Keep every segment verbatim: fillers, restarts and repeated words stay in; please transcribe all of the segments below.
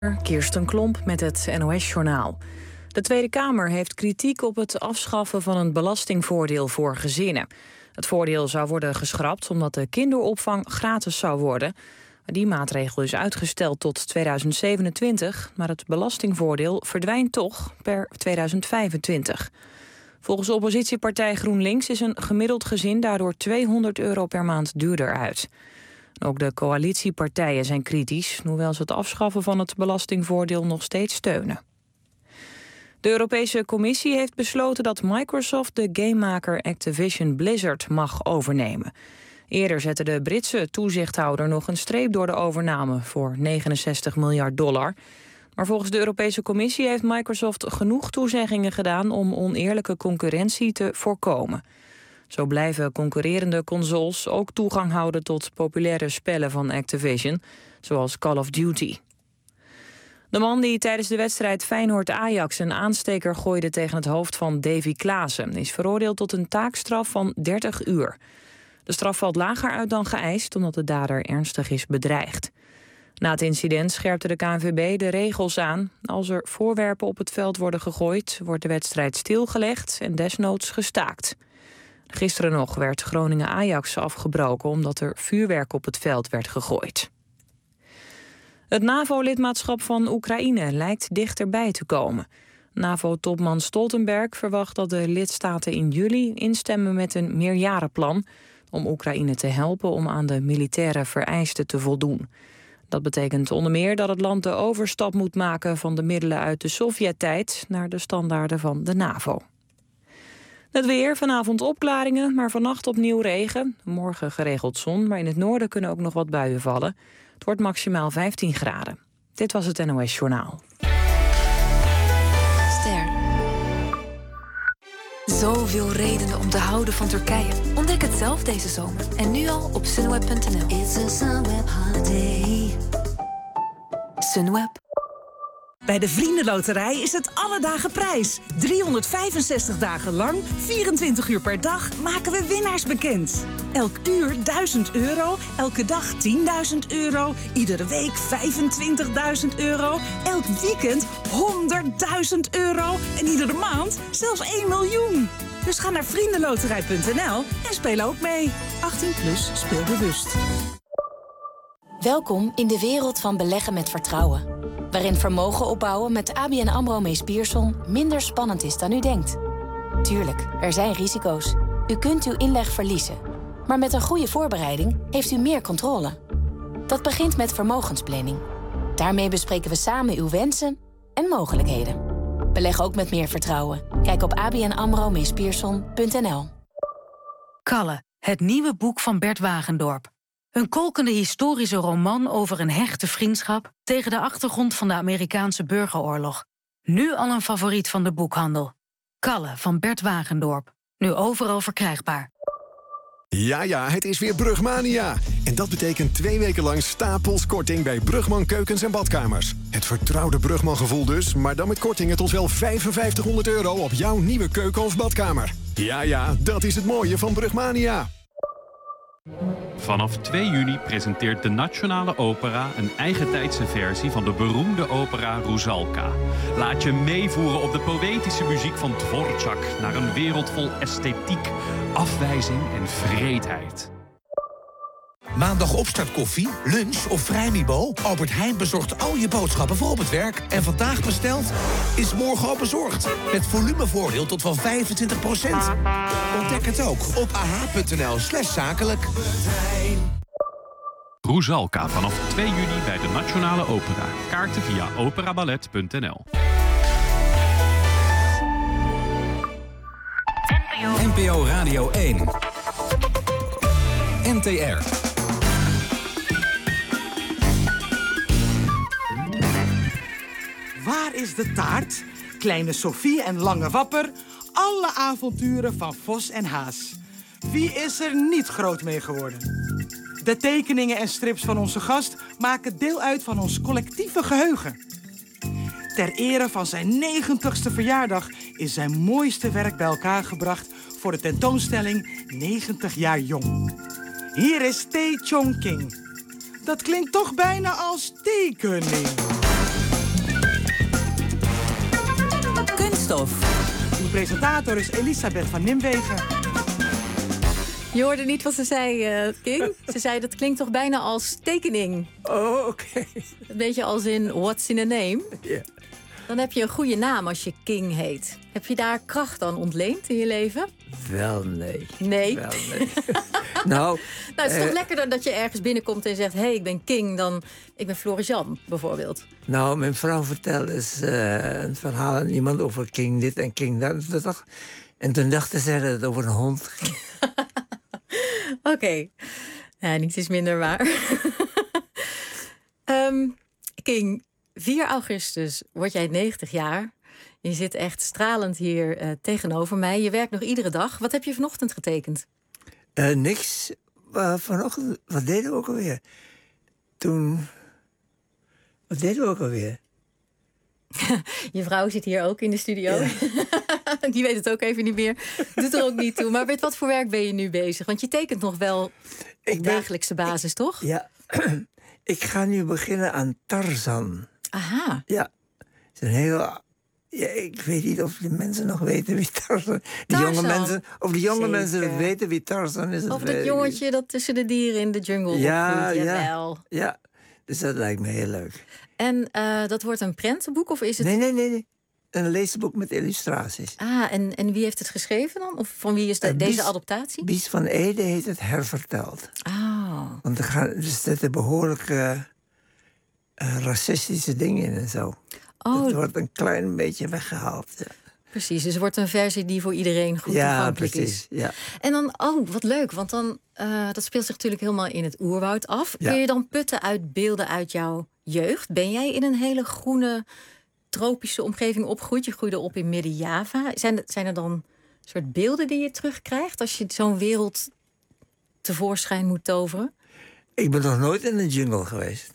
Kirsten Klomp met het N O S-journaal. De Tweede Kamer heeft kritiek op het afschaffen van een belastingvoordeel voor gezinnen. Het voordeel zou worden geschrapt omdat de kinderopvang gratis zou worden. Die maatregel is uitgesteld tot tweeduizend zevenentwintig, maar het belastingvoordeel verdwijnt toch per tweeduizend vijfentwintig. Volgens oppositiepartij GroenLinks is een gemiddeld gezin daardoor tweehonderd euro per maand duurder uit. Ook de coalitiepartijen zijn kritisch, hoewel ze het afschaffen van het belastingvoordeel nog steeds steunen. De Europese Commissie heeft besloten dat Microsoft de gamemaker Activision Blizzard mag overnemen. Eerder zette de Britse toezichthouder nog een streep door de overname voor negenenzestig miljard dollar. Maar volgens de Europese Commissie heeft Microsoft genoeg toezeggingen gedaan om oneerlijke concurrentie te voorkomen. Zo blijven concurrerende consoles ook toegang houden tot populaire spellen van Activision, zoals Call of Duty. De man die tijdens de wedstrijd Feyenoord-Ajax een aansteker gooide tegen het hoofd van Davy Klaassen is veroordeeld tot een taakstraf van dertig uur. De straf valt lager uit dan geëist, omdat de dader ernstig is bedreigd. Na het incident scherpte de K N V B de regels aan. Als er voorwerpen op het veld worden gegooid, wordt de wedstrijd stilgelegd en desnoods gestaakt. Gisteren nog werd Groningen-Ajax afgebroken omdat er vuurwerk op het veld werd gegooid. Het NAVO-lidmaatschap van Oekraïne lijkt dichterbij te komen. NAVO-topman Stoltenberg verwacht dat de lidstaten in juli instemmen met een meerjarenplan om Oekraïne te helpen om aan de militaire vereisten te voldoen. Dat betekent onder meer dat het land de overstap moet maken van de middelen uit de Sovjet-tijd naar de standaarden van de NAVO. Het weer, vanavond opklaringen, maar vannacht opnieuw regen. Morgen geregeld zon, maar in het noorden kunnen ook nog wat buien vallen. Het wordt maximaal vijftien graden. Dit was het N O S-journaal. Ster. Zoveel redenen om te houden van Turkije. Ontdek het zelf deze zomer. En nu al op sunweb punt n l. It's a Sunweb holiday. Sunweb. Bij de Vriendenloterij is het alle dagen prijs. driehonderdvijfenzestig dagen lang, vierentwintig uur per dag, maken we winnaars bekend. Elk uur duizend euro, elke dag tienduizend euro, iedere week vijfentwintigduizend euro, elk weekend honderdduizend euro en iedere maand zelfs één miljoen. Dus ga naar vriendenloterij punt n l en speel ook mee. achttien plus, speel bewust. Welkom in de wereld van beleggen met vertrouwen. Waarin vermogen opbouwen met A B N AMRO Mees Pierson minder spannend is dan u denkt. Tuurlijk, er zijn risico's. U kunt uw inleg verliezen. Maar met een goede voorbereiding heeft u meer controle. Dat begint met vermogensplanning. Daarmee bespreken we samen uw wensen en mogelijkheden. Beleg ook met meer vertrouwen. Kijk op a b n amro mees pierson punt n l. Kalle, het nieuwe boek van Bert Wagendorp. Een kolkende historische roman over een hechte vriendschap tegen de achtergrond van de Amerikaanse burgeroorlog. Nu al een favoriet van de boekhandel. Kalle van Bert Wagendorp. Nu overal verkrijgbaar. Ja, ja, het is weer Brugmania. En dat betekent twee weken lang stapels korting bij Brugman Keukens en Badkamers. Het vertrouwde Brugman gevoel dus, maar dan met kortingen tot wel vijfenvijftighonderd euro op jouw nieuwe keuken of badkamer. Ja, ja, dat is het mooie van Brugmania. Vanaf twee juni presenteert de Nationale Opera een eigentijdse versie van de beroemde opera Rusalka. Laat je meevoeren op de poëtische muziek van Dvorak naar een wereld vol esthetiek, afwijzing en wreedheid. Maandag opstartkoffie, lunch of vrijmibo? Albert Heijn bezorgt al je boodschappen voor op het werk. En vandaag besteld is morgen al bezorgd. Met volumevoordeel tot wel vijfentwintig procent. Ontdek het ook op ah punt n l slash zakelijk. Rusalka vanaf twee juni bij de Nationale Opera. Kaarten via operaballet punt n l. N P O Radio één. N T R. Waar is de taart? Kleine Sophie en Lange Wapper. Alle avonturen van Vos en Haas. Wie is er niet groot mee geworden? De tekeningen en strips van onze gast maken deel uit van ons collectieve geheugen. Ter ere van zijn negentigste verjaardag is zijn mooiste werk bij elkaar gebracht voor de tentoonstelling negentig jaar jong. Hier is Tae Chong King. Dat klinkt toch bijna als tekening. Kunststof. De presentator is Elisabeth van Nimwegen. Je hoorde niet wat ze zei, uh, King. Ze zei, dat klinkt toch bijna als tekening. Oh, oké. Okay. Een beetje als in what's in a name. Ja. Yeah. Dan heb je een goede naam als je King heet. Heb je daar kracht aan ontleend in je leven? Wel, nee. Nee? Wel, nee. nou, nou, het is uh, toch lekkerder dat je ergens binnenkomt en zegt... hé, hey, ik ben King, dan ik ben Floris-Jan, bijvoorbeeld. Nou, mijn vrouw vertelde eens uh, een verhaal aan iemand over King dit en King dat. dat en toen dachten ze dat het over een hond ging. Oké. Okay. Ja, niets is minder waar. um, King, vier augustus word jij negentig jaar. Je zit echt stralend hier uh, tegenover mij. Je werkt nog iedere dag. Wat heb je vanochtend getekend? Uh, niks. Uh, vanochtend, wat deden we ook alweer? Toen... Wat deden we ook alweer? Je vrouw zit hier ook in de studio. Ja. Die weet het ook even niet meer. Doet er ook niet toe. Maar met wat voor werk ben je nu bezig? Want je tekent nog wel op ik ben, dagelijkse basis, ik, toch? Ja. Ik ga nu beginnen aan Tarzan. Aha. Ja. Het is een heel... Ja, ik weet niet of de mensen nog weten wie Tarzan is. De Tarzan. jonge mensen, of de jonge Zeker. mensen weten wie Tarzan is. Of dat jongetje dat tussen de dieren in de jungle ja, opgroeit. Ja, Jawel. ja, dus dat lijkt me heel leuk. En uh, dat wordt een prentenboek of is het... Nee, nee, nee. nee. Een leesboek met illustraties. Ah, en, en wie heeft het geschreven dan? Of van wie is de, uh, deze Bies, adaptatie? Bies van Ede heeft het herverteld. Oh. Want er, gaan, er zitten behoorlijk uh, uh, racistische dingen in en zo. Oh. Het wordt een klein beetje weggehaald. Ja. Precies, dus het wordt een versie die voor iedereen goed ja, toegankelijk precies, is. Ja. En dan, oh, wat leuk, want dan, uh, dat speelt zich natuurlijk helemaal in het oerwoud af. Ja. Kun je dan putten uit beelden uit jouw jeugd? Ben jij in een hele groene, tropische omgeving opgegroeid? Je groeide op in Midden-Java. Zijn, zijn er dan soort beelden die je terugkrijgt als je zo'n wereld tevoorschijn moet toveren? Ik ben nog nooit in een jungle geweest.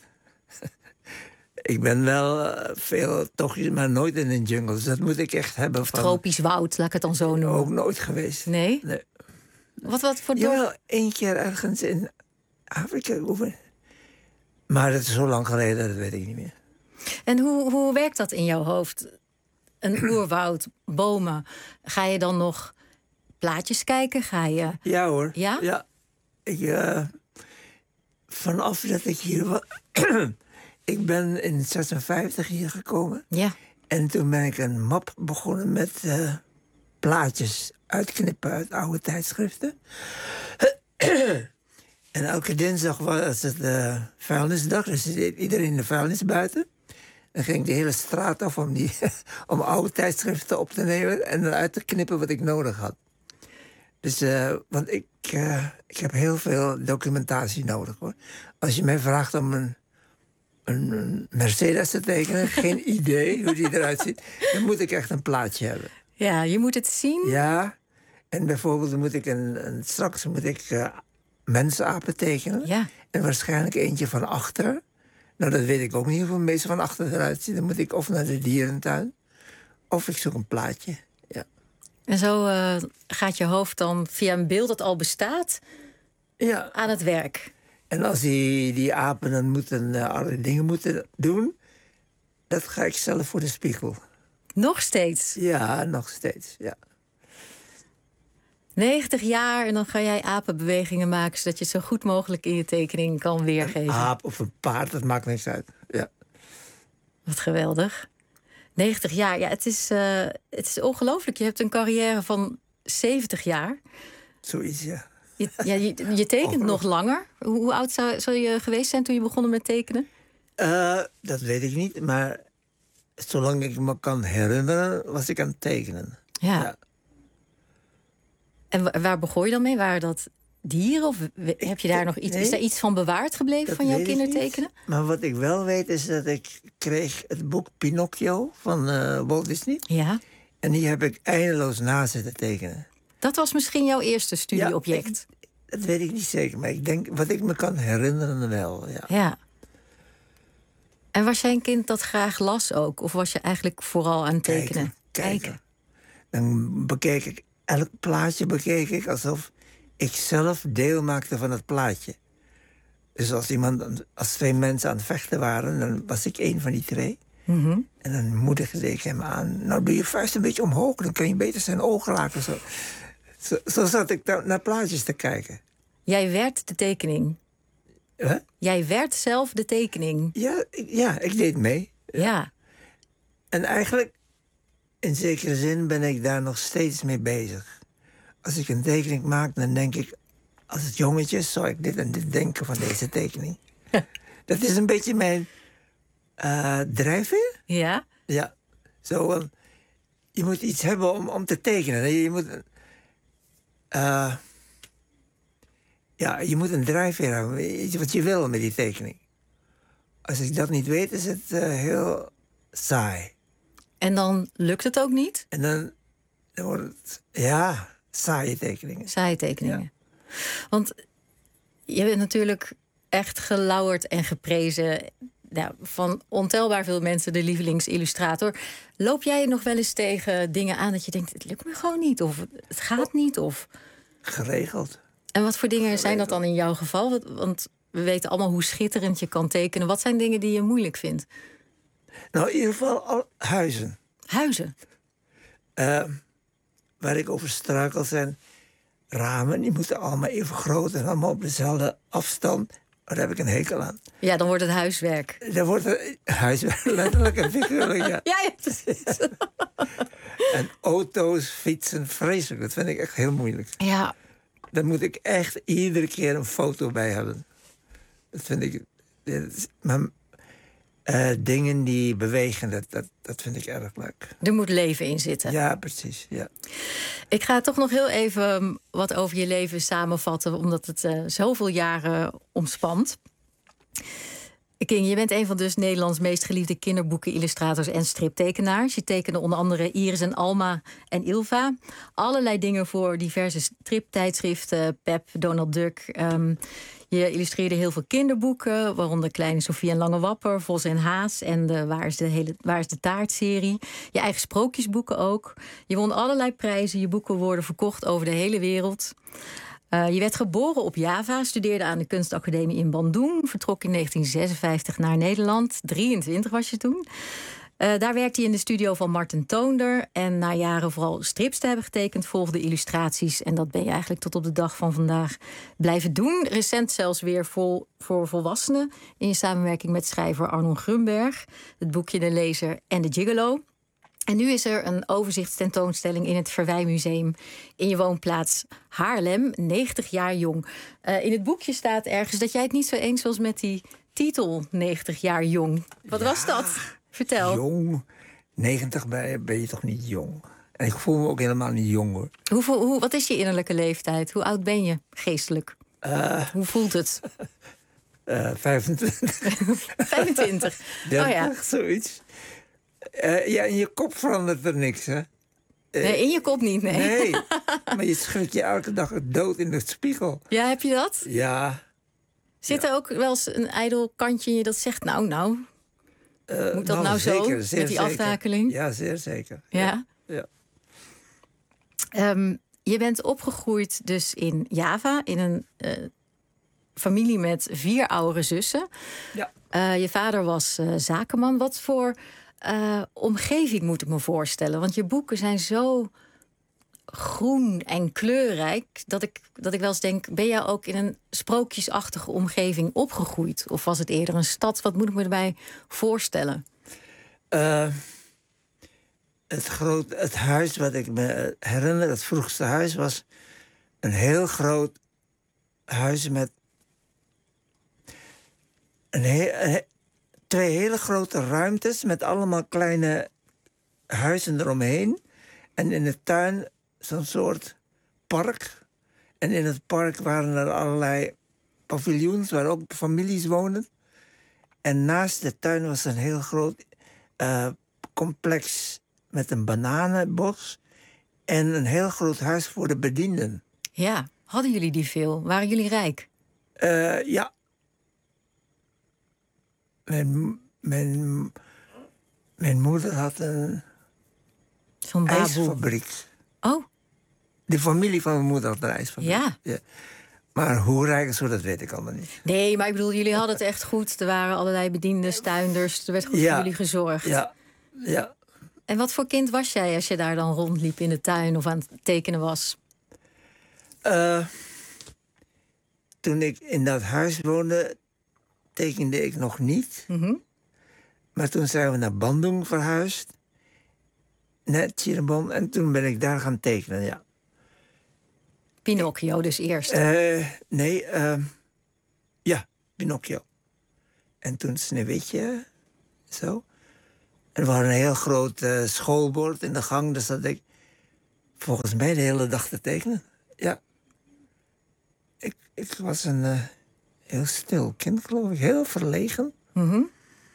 Ik ben wel uh, veel tochtjes, maar nooit in een jungle. Dus dat moet ik echt hebben of van... tropisch woud, laat ik het dan zo noemen. Ook nooit geweest. Nee? Nee. Wat, wat voor dorp? Jawel, één keer ergens in Afrika. Maar dat is zo lang geleden, dat weet ik niet meer. En hoe, hoe werkt dat in jouw hoofd? Een oerwoud, bomen. Ga je dan nog plaatjes kijken? Ga je... Ja hoor. Ja? Ja. Ik, uh, vanaf dat ik hier was... Ik ben in zesenvijftig hier gekomen. Ja. En toen ben ik een map begonnen met uh, plaatjes uitknippen uit oude tijdschriften. En elke dinsdag was het uh, vuilnisdag, dus iedereen in de vuilnis buiten. Dan ging ik de hele straat af om, die, om oude tijdschriften op te nemen en eruit te knippen wat ik nodig had. Dus, uh, want ik, uh, ik heb heel veel documentatie nodig, hoor. Als je mij vraagt om een... een Mercedes te tekenen, geen idee hoe die eruit ziet, dan moet ik echt een plaatje hebben. Ja, je moet het zien. Ja, en bijvoorbeeld moet ik een, een, straks moet ik uh, mensapen tekenen. Ja. En waarschijnlijk eentje van achter. Nou, dat weet ik ook niet hoe een meeste van achter eruit ziet. Dan moet ik of naar de dierentuin, of ik zoek een plaatje. Ja. En zo uh, gaat je hoofd dan via een beeld dat al bestaat, ja, aan het werk. En als die, die apen dan moeten uh, allerlei dingen moeten doen, dat ga ik zelf voor de spiegel. Nog steeds? Ja, nog steeds, ja. negentig jaar en dan ga jij apenbewegingen maken, zodat je het zo goed mogelijk in je tekening kan weergeven. Een aap of een paard, dat maakt niks uit. Ja. Wat geweldig. negentig jaar, ja, het is, uh, het is ongelooflijk. Je hebt een carrière van zeventig jaar. Zoiets, ja. Je, ja, je, je tekent nog langer. Hoe, hoe oud zou, zou je geweest zijn toen je begon met tekenen? Uh, dat weet ik niet, maar zolang ik me kan herinneren, was ik aan het tekenen. Ja. ja. En waar begon je dan mee? Waren dat dieren? Of heb je daar ik, nog iets? Nee, is daar iets van bewaard gebleven van jouw kindertekenen? Maar wat ik wel weet is dat ik kreeg het boek Pinocchio van uh, Walt Disney. Ja. En die heb ik eindeloos na zitten tekenen. Dat was misschien jouw eerste studieobject? Ja, ik, dat weet ik niet zeker, maar ik denk, wat ik me kan herinneren wel, ja. Ja. En was jij een kind dat graag las ook? Of was je eigenlijk vooral aan het tekenen? Kijken. Kijken. Dan bekeek ik, elk plaatje bekeek ik alsof ik zelf deel maakte van het plaatje. Dus als, iemand, als twee mensen aan het vechten waren, dan was ik één van die twee. Mm-hmm. En dan moedigde ik hem aan. Nou, doe je vuist een beetje omhoog, dan kun je beter zijn ogen laten. Zo, zo, zo zat ik daar naar plaatjes te kijken. Jij werd de tekening. Huh? Jij werd zelf de tekening. Ja, ik, ja, ik deed mee. Ja. En eigenlijk, in zekere zin, ben ik daar nog steeds mee bezig. Als ik een tekening maak, dan denk ik... als het jongetje is, zou ik dit en dit denken van deze tekening. Dat is een beetje mijn uh, drijfveer. Ja? Ja. Zo, uh, je moet iets hebben om, om te tekenen. Je moet... Uh, ja, je moet een drijfveer hebben. Iets wat je wil met die tekening. Als ik dat niet weet, is het uh, heel saai. En dan lukt het ook niet? En dan, dan wordt het... Ja, saaie tekeningen. Saaie tekeningen. Ja. Want je bent natuurlijk echt gelauwerd en geprezen. Nou, van ontelbaar veel mensen de lievelingsillustrator. Loop jij nog wel eens tegen dingen aan dat je denkt... het lukt me gewoon niet, of het gaat niet? Of... Geregeld. En wat voor dingen Geregeld. zijn dat dan in jouw geval? Want we weten allemaal hoe schitterend je kan tekenen. Wat zijn dingen die je moeilijk vindt? Nou, in ieder geval al huizen. Huizen? Uh, waar ik over struikel zijn... ramen, die moeten allemaal even groot en allemaal op dezelfde afstand. Daar heb ik een hekel aan. Ja, dan wordt het huiswerk. Dan wordt het huiswerk, letterlijk en figuurlijk, ja. Ja, ja, precies. En auto's, fietsen, vreselijk. Dat vind ik echt heel moeilijk. Ja. Daar moet ik echt iedere keer een foto bij hebben. Dat vind ik... Maar, uh, dingen die bewegen, dat, dat, dat vind ik erg leuk. Er moet leven in zitten. Ja, precies, ja. Ik ga toch nog heel even wat over je leven samenvatten... omdat het uh, zoveel jaren omspant. King, je bent een van dus Nederlands meest geliefde kinderboeken, illustrators en striptekenaars. Je tekende onder andere Iris en Alma en Ilva. Allerlei dingen voor diverse striptijdschriften, Pep, Donald Duck... Um, Je illustreerde heel veel kinderboeken, waaronder Kleine Sofie en Lange Wapper, Vos en Haas en de Waar is de, hele, Waar is de Taart-serie. Je eigen sprookjesboeken ook. Je won allerlei prijzen, je boeken worden verkocht over de hele wereld. Uh, je werd geboren op Java, studeerde aan de kunstacademie in Bandung, vertrok in negentien zesenvijftig naar Nederland. drieëntwintig was je toen. Uh, daar werkte hij in de studio van Marten Toonder. En na jaren vooral strips te hebben getekend, volgden illustraties. En dat ben je eigenlijk tot op de dag van vandaag blijven doen. Recent zelfs weer vol, voor volwassenen. In je samenwerking met schrijver Arnon Grunberg. Het boekje De Lezer en De Gigolo. En nu is er een overzichtstentoonstelling in het Verwijmuseum in je woonplaats Haarlem, negentig jaar jong. Uh, in het boekje staat ergens dat jij het niet zo eens was met die titel negentig jaar jong. Wat ja. was dat? Vertel. Jong, negentig ben je toch niet jong? En ik voel me ook helemaal niet jong, hoor. Hoeveel, hoe, wat is je innerlijke leeftijd? Hoe oud ben je geestelijk? Uh, hoe voelt het? Uh, vijfentwintig. vijfentwintig? Ja, oh ja. Zoiets. Uh, ja, in je kop verandert er niks, hè? Uh, nee, in je kop niet, nee. Nee, maar je schudt je elke dag dood in de spiegel. Ja, heb je dat? Ja. Zit ja. er ook wel eens een ijdel kantje in je dat zegt, nou, nou... Uh, Moet dat nou, nou zo, zeker, zeer met die zeker. aftakeling? Ja, zeer zeker. Ja? ja. ja. Um, je bent opgegroeid dus in Java, in een uh, familie met vier oudere zussen. Ja. Uh, je vader was uh, zakenman. Wat voor uh, omgeving moet ik me voorstellen? Want je boeken zijn zo groen en kleurrijk... dat ik, dat ik wel eens denk, ben jij ook in een sprookjesachtige omgeving opgegroeid? Of was het eerder een stad? Wat moet ik me erbij voorstellen? Uh, het, groot, het huis wat ik me herinner, het vroegste huis... was een heel groot huis met een he- een, twee hele grote ruimtes... met allemaal kleine huizen eromheen. En in de tuin zo'n soort park. En in het park waren er allerlei paviljoens... waar ook families woonden. En naast de tuin was een heel groot uh, complex... met een bananenbos... en een heel groot huis voor de bedienden. Ja, hadden jullie die veel? Waren jullie rijk? Uh, ja. Mijn, mijn, mijn moeder had een Zo'n ijsfabriek. Oh. De familie van mijn moeder had een ijsfabriek. Ja. ja. Maar hoe rijk en zo, dat weet ik allemaal niet. Nee, maar ik bedoel, jullie hadden het echt goed. Er waren allerlei bediendes, tuinders. Er werd goed Ja. voor jullie gezorgd. Ja, ja. En wat voor kind was jij als je daar dan rondliep in de tuin of aan het tekenen was? Uh, toen ik in dat huis woonde, tekende ik nog niet. Mm-hmm. Maar toen zijn we naar Bandung verhuisd. Net Cirebon. En toen ben ik daar gaan tekenen, ja. Pinocchio dus eerst? Uh, nee, uh, ja, Pinocchio. En toen Sneeuwwitje, zo. En we hadden een heel groot uh, schoolbord in de gang. Dus dat ik volgens mij de hele dag te tekenen. Ja. Ik, ik was een uh, heel stil kind, geloof ik. Heel verlegen. Mm-hmm.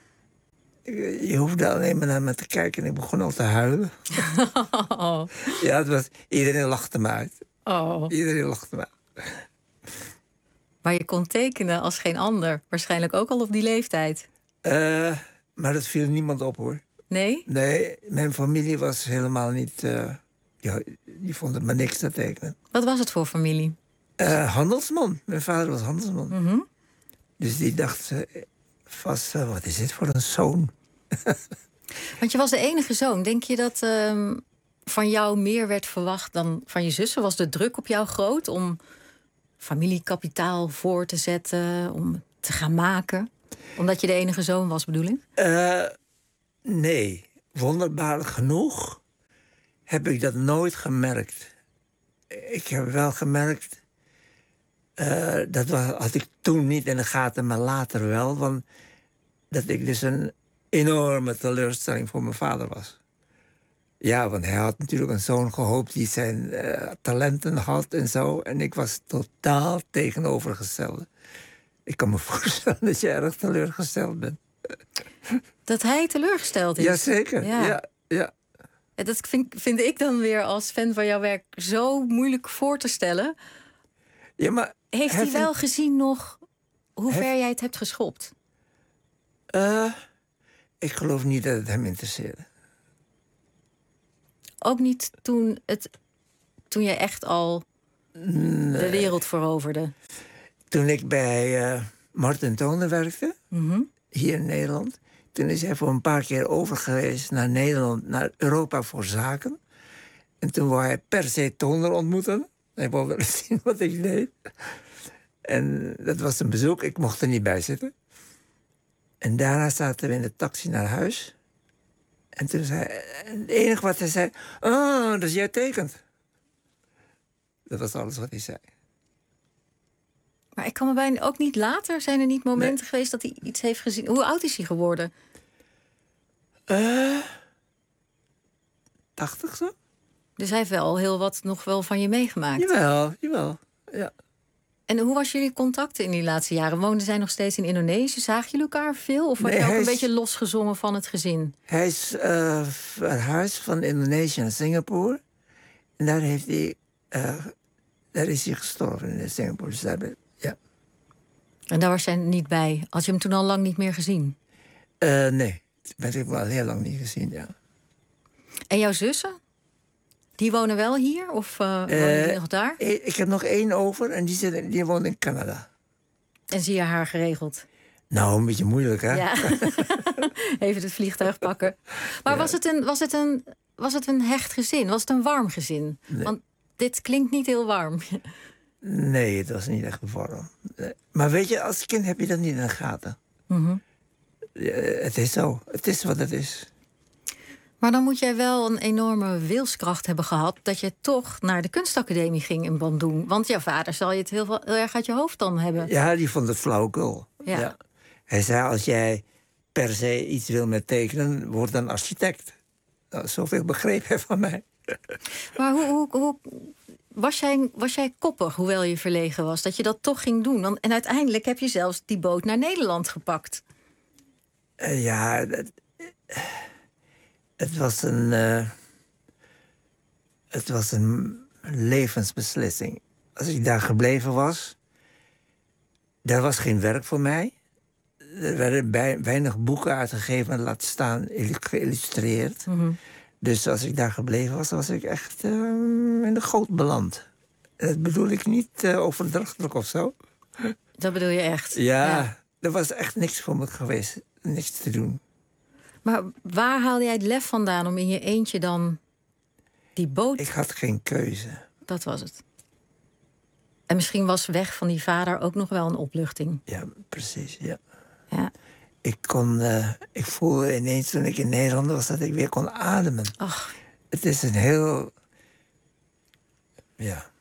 Ik, je hoefde alleen maar naar me te kijken en ik begon al te huilen. Oh. Ja, het was, iedereen lachte me uit. Oh. Iedereen lachte me uit. Maar je kon tekenen als geen ander. Waarschijnlijk ook al op die leeftijd. Uh, maar dat viel niemand op, hoor. Nee? Nee, mijn familie was helemaal niet... Uh, ja, die vonden maar niks te tekenen. Wat was het voor familie? Uh, handelsman. Mijn vader was handelsman. Mm-hmm. Dus die dacht uh, vast, uh, wat is dit voor een zoon? Want je was de enige zoon. Denk je dat uh, van jou meer werd verwacht dan van je zussen? Was de druk op jou groot om familiekapitaal voor te zetten, om te gaan maken? Omdat je de enige zoon was, bedoel ik? Uh, nee, wonderbaarlijk genoeg heb ik dat nooit gemerkt. Ik heb wel gemerkt, uh, dat had ik toen niet in de gaten, maar later wel, want dat ik dus een enorme teleurstelling voor mijn vader was. Ja, want hij had natuurlijk een zoon gehoopt die zijn uh, talenten had en zo. En ik was totaal tegenovergestelde. Ik kan me voorstellen dat je erg teleurgesteld bent. Dat hij teleurgesteld is? Jazeker, ja. ja, ja. Dat vind, vind ik dan weer als fan van jouw werk zo moeilijk voor te stellen. Ja, maar heeft hij wel gezien nog hoe hef... ver jij het hebt geschopt? Uh, ik geloof niet dat het hem interesseerde. Ook niet toen, het, toen je echt al nee. de wereld veroverde? Toen ik bij uh, Martin Toner werkte, mm-hmm. hier in Nederland. Toen is hij voor een paar keer over geweest naar Nederland, naar Europa voor zaken. En toen wou hij per se Toner ontmoeten. Hij wou wel eens zien wat ik deed. En dat was een bezoek, ik mocht er niet bij zitten. En daarna zaten we in de taxi naar huis. En toen zei het enige wat hij zei, ah, dus jij tekent. Dat was alles wat hij zei. Maar ik kan me bijna ook niet later, zijn er niet momenten nee. geweest dat hij iets heeft gezien? Hoe oud is hij geworden? Uh, tachtig zo. Dus hij heeft wel heel wat nog wel van je meegemaakt? Jawel, jawel, ja. En hoe was jullie contacten in die laatste jaren? Woonden zij nog steeds in Indonesië? Zagen jullie elkaar veel? Of was nee, je ook een is, beetje losgezongen van het gezin? Hij is uh, verhuisd van Indonesië naar Singapore. En daar, heeft hij, uh, daar is hij gestorven in Singapore. Dus daar ben, ja. En daar was jij niet bij? Had je hem toen al lang niet meer gezien? Uh, nee, dat heb ik wel heel lang niet gezien, ja. En jouw zussen? Die wonen wel hier of uh, wonen uh, die nog daar? Ik heb nog één over en die, zit, die woont in Canada. En zie je haar geregeld? Nou, een beetje moeilijk, hè? Ja. Even het vliegtuig pakken. Maar ja. was, het een, was, het een, was het een hecht gezin? Was het een warm gezin? Nee. Want dit klinkt niet heel warm. Nee, het was niet echt warm. Nee. Maar weet je, als kind heb je dat niet in de gaten. Mm-hmm. Ja, het is zo. Het is wat het is. Maar dan moet jij wel een enorme wilskracht hebben gehad dat je toch naar de kunstacademie ging in Bandung. Want jouw vader zal je het heel, heel erg uit je hoofd dan hebben. Ja, die vond het flauwekul. Ja. Ja. Hij zei, als jij per se iets wil met tekenen, word dan architect. Nou, zoveel begreep hij van mij. Maar hoe, hoe, hoe was, jij, was jij koppig, hoewel je verlegen was, dat je dat toch ging doen? Want, en uiteindelijk heb je zelfs die boot naar Nederland gepakt. Uh, ja, dat, uh, het was een... Uh, het was een levensbeslissing. Als ik daar gebleven was, daar was geen werk voor mij. Er werden bij, weinig boeken uitgegeven en laten staan geïllustreerd. Mm-hmm. Dus als ik daar gebleven was, was ik echt uh, in de goot beland. Dat bedoel ik niet uh, overdrachtelijk of zo. Dat bedoel je echt? Ja, ja, er was echt niks voor me geweest. Niks te doen. Maar waar haalde jij het lef vandaan om in je eentje dan die boot... Ik had geen keuze. Dat was het. En misschien was weg van die vader ook nog wel een opluchting. Ja, precies, ja. ja. Ik kon... Uh, ik voelde ineens toen ik in Nederland was dat ik weer kon ademen. Ach. Het is een heel... Ja.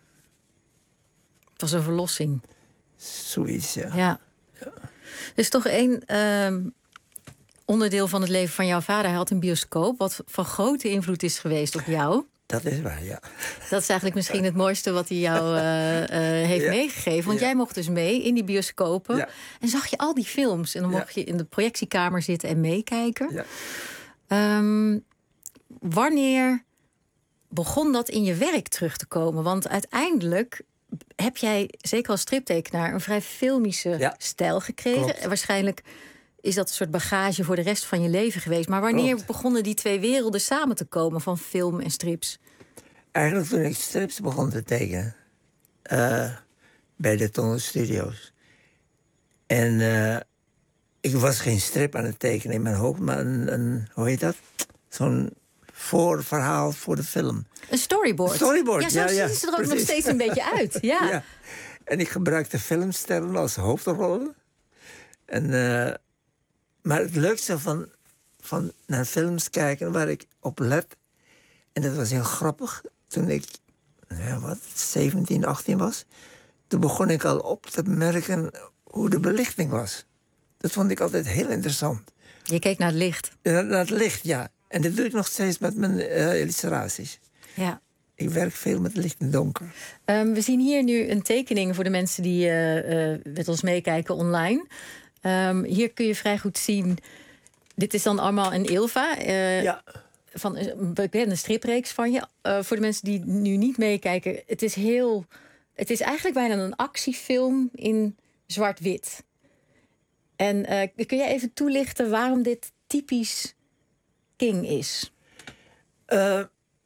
Het was een verlossing. Zoiets, ja. Ja. ja. Er is toch één uh, onderdeel van het leven van jouw vader. Hij had een bioscoop, wat van grote invloed is geweest op jou. Dat is waar, ja. Dat is eigenlijk misschien het mooiste wat hij jou uh, uh, heeft ja. meegegeven. Want ja. jij mocht dus mee in die bioscopen. Ja. En zag je al die films. En dan mocht ja. je in de projectiekamer zitten en meekijken. Ja. Um, wanneer begon dat in je werk terug te komen? Want uiteindelijk heb jij, zeker als striptekenaar, een vrij filmische ja. stijl gekregen. Klopt. En waarschijnlijk is dat een soort bagage voor de rest van je leven geweest. Maar wanneer Klopt. begonnen die twee werelden samen te komen van film en strips? Eigenlijk toen ik strips begon te tekenen. Uh, bij de Tonne Studios. En uh, ik was geen strip aan het tekenen in mijn hoofd, maar een, een hoe heet dat? Zo'n voorverhaal voor de film. Een storyboard. Een storyboard, ja. Zo ja, ziet ja, het er ook precies. nog steeds een beetje uit. Ja. ja. En ik gebruikte filmsterren als hoofdrollen. En, uh, maar het leukste van, van naar films kijken waar ik op let... en dat was heel grappig, toen ik ja, wat, zeventien, achttien was... toen begon ik al op te merken hoe de belichting was. Dat vond ik altijd heel interessant. Je keek naar het licht. Naar, naar het licht, ja. En dat doe ik nog steeds met mijn uh, illustraties. Ja. Ik werk veel met licht en donker. Um, we zien hier nu een tekening voor de mensen die uh, uh, met ons meekijken online. Um, hier kun je vrij goed zien... Dit is dan allemaal een Ilva. Uh, ja. Van een bekende stripreeks van je. Uh, voor de mensen die nu niet meekijken. Het is heel... Het is eigenlijk bijna een actiefilm in zwart-wit. En uh, kun jij even toelichten waarom dit typisch King is? Uh,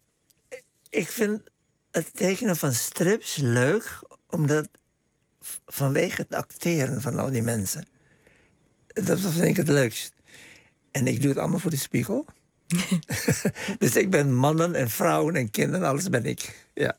ik vind het tekenen van strips leuk, omdat vanwege het acteren van al die mensen. Dat vind ik het leukst. En ik doe het allemaal voor de spiegel. Dus ik ben mannen en vrouwen en kinderen, alles ben ik. Ja.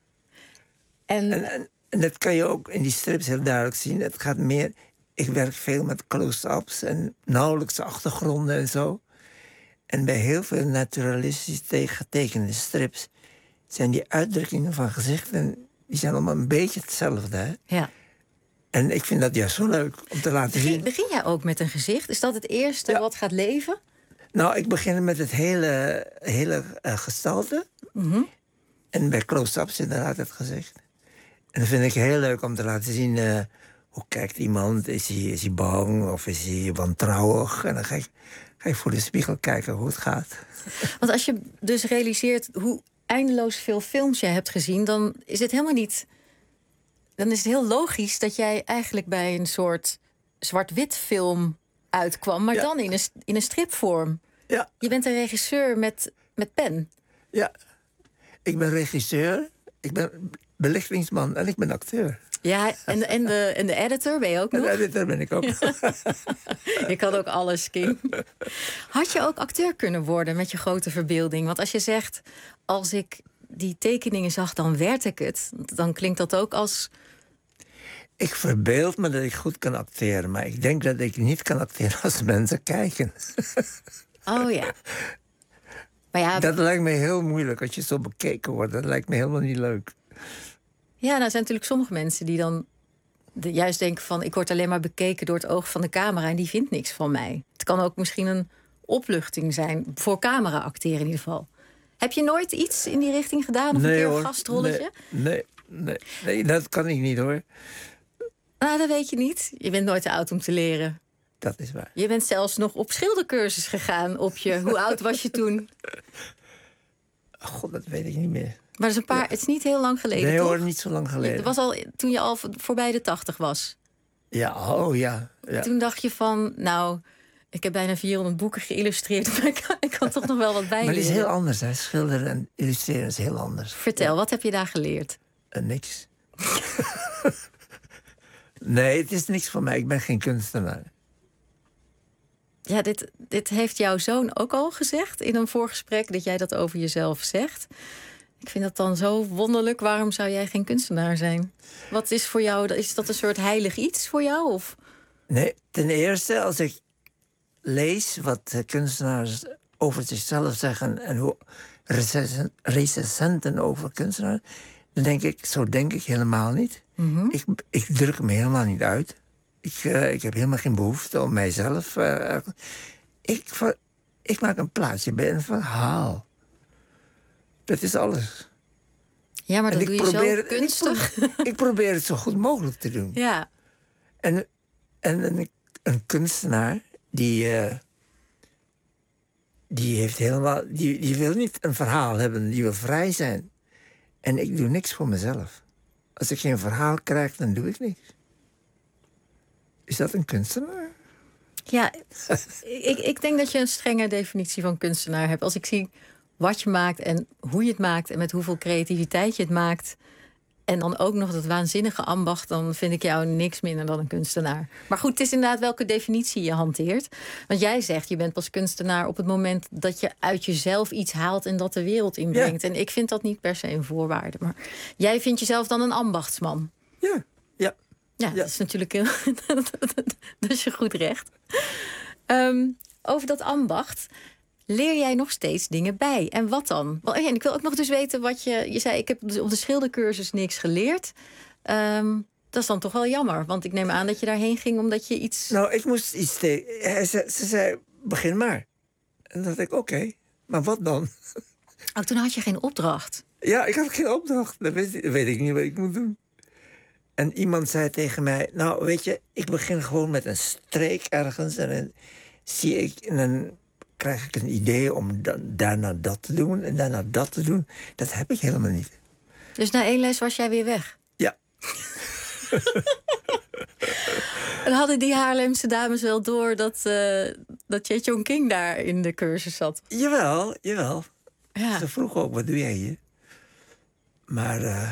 En... En, en, en dat kan je ook in die strips heel duidelijk zien. Het gaat meer... Ik werk veel met close-ups en nauwelijks achtergronden en zo. En bij heel veel naturalistisch getekende strips zijn die uitdrukkingen van gezichten, die zijn allemaal een beetje hetzelfde. Hè? Ja. En ik vind dat juist zo leuk om te laten begin, zien. Begin jij ook met een gezicht? Is dat het eerste ja. wat gaat leven? Nou, ik begin met het hele, hele uh, gestalte. Mm-hmm. En bij close-ups inderdaad het gezicht. En dat vind ik heel leuk om te laten zien... Uh, hoe kijkt iemand? Is hij, is hij bang of is hij wantrouwig? En dan ga ik, ga ik voor de spiegel kijken hoe het gaat. Want als je dus realiseert hoe eindeloos veel films jij hebt gezien... dan is het helemaal niet... dan is het heel logisch dat jij eigenlijk bij een soort zwart-wit film uitkwam... maar ja. dan in een, in een stripvorm. Ja. Je bent een regisseur met, met pen. Ja, ik ben regisseur, ik ben belichtingsman en ik ben acteur. Ja, en de, en, de, en de editor ben je ook nog? De editor ben ik ook. Je kan ook alles, King. Had je ook acteur kunnen worden met je grote verbeelding? Want als je zegt, als ik die tekeningen zag, dan werd ik het. Dan klinkt dat ook als... Ik verbeeld me dat ik goed kan acteren. Maar ik denk dat ik niet kan acteren als mensen kijken. Oh ja. Maar ja. Dat lijkt me heel moeilijk als je zo bekeken wordt. Dat lijkt me helemaal niet leuk. Ja, nou er zijn natuurlijk sommige mensen die dan de, juist denken van... ik word alleen maar bekeken door het oog van de camera... en die vindt niks van mij. Het kan ook misschien een opluchting zijn. Voor camera acteren in ieder geval. Heb je nooit iets in die richting gedaan? Of nee, een keer hoor. een gastrolletje? Nee, nee, nee, nee, dat kan ik niet hoor. Nou, dat weet je niet. Je bent nooit te oud om te leren. Dat is waar. Je bent zelfs nog op schildercursus gegaan op je... Hoe oud was je toen? God, dat weet ik niet meer. Maar dat is een paar, ja. Het is niet heel lang geleden, nee, toch? hoor, niet zo lang geleden. Het was al toen je al voorbij de tachtig was. Ja, oh ja, ja. Toen dacht je van, nou, ik heb bijna vierhonderd boeken geïllustreerd... maar ik kan, ik kan toch nog wel wat bij Maar het is leren. heel anders, hè. Schilderen en illustreren is heel anders. Vertel, ja. wat heb je daar geleerd? Uh, niks. Nee, het is niks voor mij. Ik ben geen kunstenaar. Ja, dit, dit heeft jouw zoon ook al gezegd in een voorgesprek, dat jij dat over jezelf zegt. Ik vind dat dan zo wonderlijk. Waarom zou jij geen kunstenaar zijn? Wat is voor jou, is dat een soort heilig iets voor jou? Of? Nee, ten eerste, als ik lees wat kunstenaars over zichzelf zeggen en hoe recensenten over kunstenaars, dan denk ik, zo denk ik helemaal niet. Mm-hmm. ik, ik druk me helemaal niet uit. Ik, uh, ik heb helemaal geen behoefte om mijzelf... Uh, ik, ik maak een plaatsje bij een verhaal. Dat is alles. Ja, maar dat en doe ik je probeer, zo kunstig. Ik probeer, ik probeer het zo goed mogelijk te doen. Ja. En, en een, een kunstenaar, die... Uh, die heeft helemaal... Die, die wil niet een verhaal hebben, die wil vrij zijn. En ik doe niks voor mezelf. Als ik geen verhaal krijg, dan doe ik niks. Is dat een kunstenaar? Ja, ik, ik denk dat je een strenge definitie van kunstenaar hebt. Als ik zie wat je maakt en hoe je het maakt en met hoeveel creativiteit je het maakt, en dan ook nog dat waanzinnige ambacht, dan vind ik jou niks minder dan een kunstenaar. Maar goed, het is inderdaad welke definitie je hanteert. Want jij zegt, je bent pas kunstenaar op het moment dat je uit jezelf iets haalt en dat de wereld inbrengt. Ja. En ik vind dat niet per se een voorwaarde. Maar jij vindt jezelf dan een ambachtsman? Ja, ja. Ja, ja, dat is natuurlijk heel... dat is je goed recht. Um, over dat ambacht leer jij nog steeds dingen bij. En wat dan? Oh ja, en ik wil ook nog dus weten wat je... Je zei, ik heb op de schildercursus niks geleerd. Um, dat is dan toch wel jammer. Want ik neem aan dat je daarheen ging omdat je iets... Nou, ik moest iets tegen... Ze, ze zei, begin maar. En dan dacht ik, oké, okay, maar wat dan? Oh, toen had je geen opdracht. Ja, ik had geen opdracht. Dan weet, dan weet ik niet wat ik moet doen. En iemand zei tegen mij, nou, weet je, ik begin gewoon met een streek ergens. En dan zie ik, en dan krijg ik een idee om da- daarna dat te doen en daarna dat te doen. Dat heb ik helemaal niet. Dus na één les was jij weer weg? Ja. En hadden die Haarlemse dames wel door dat, uh, dat Tje-Tjong King daar in de cursus zat? Jawel, jawel. Ja. Ze vroeg ook, wat doe jij hier? Maar... Uh,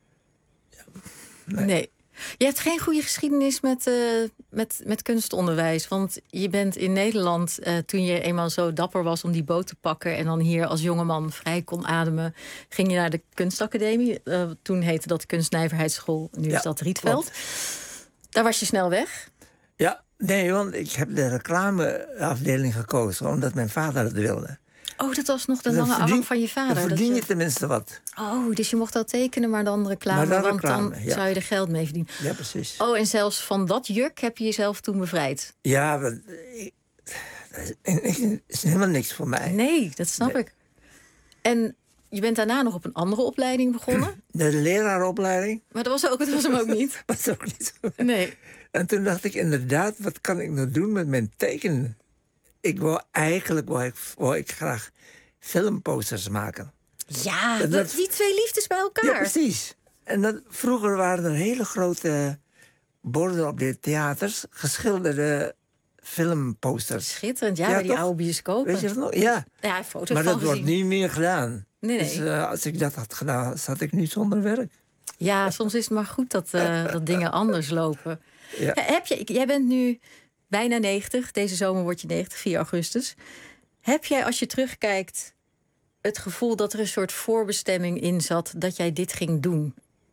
Nee. nee. Je hebt geen goede geschiedenis met, uh, met, met kunstonderwijs. Want je bent in Nederland, uh, toen je eenmaal zo dapper was om die boot te pakken en dan hier als jongeman vrij kon ademen, ging je naar de kunstacademie. Uh, toen heette dat Kunstnijverheidsschool, nu ja, is dat Rietveld. Want... Daar was je snel weg. Ja, nee, want ik heb de reclameafdeling gekozen, omdat mijn vader het wilde. Oh, dat was nog de lange verdien, arm van je vader. Dan verdien je dat tenminste wat. Oh, dus je mocht wel tekenen, maar dan reclame. Maar dan want reclame, dan ja. zou je er geld mee verdienen. Ja, precies. Oh, en zelfs van dat juk heb je jezelf toen bevrijd? Ja, maar, dat is helemaal niks voor mij. Nee, dat snap nee. ik. En je bent daarna nog op een andere opleiding begonnen? De leraaropleiding. Maar dat was, ook, dat was hem ook niet? Dat was ook niet zo. Nee. En toen dacht ik inderdaad, wat kan ik nou doen met mijn tekenen? Ik wou eigenlijk wou ik, wou ik graag filmposters maken. Ja, dat, dat, die twee liefdes bij elkaar. Ja, precies. En dat, vroeger waren er hele grote borden op de theaters, geschilderde filmposters. Schitterend, ja, ja bij die toch? Oude bioscopen. Weet je dat nog? Ja. Ja, foto's maar dat gezien. wordt niet meer gedaan. Nee, nee. Dus uh, als ik dat had gedaan, zat ik nu zonder werk. Ja, soms is het maar goed dat, uh, dat dingen anders lopen. Ja. Heb je, jij bent nu bijna negentig. Deze zomer word je negentig, vier augustus. Heb jij, als je terugkijkt, het gevoel dat er een soort voorbestemming in zat dat jij dit ging doen?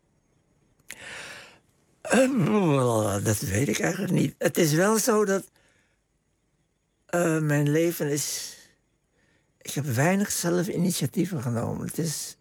Uh, dat weet ik eigenlijk niet. Het is wel zo dat uh, mijn leven is... Ik heb weinig zelf initiatieven genomen. Het is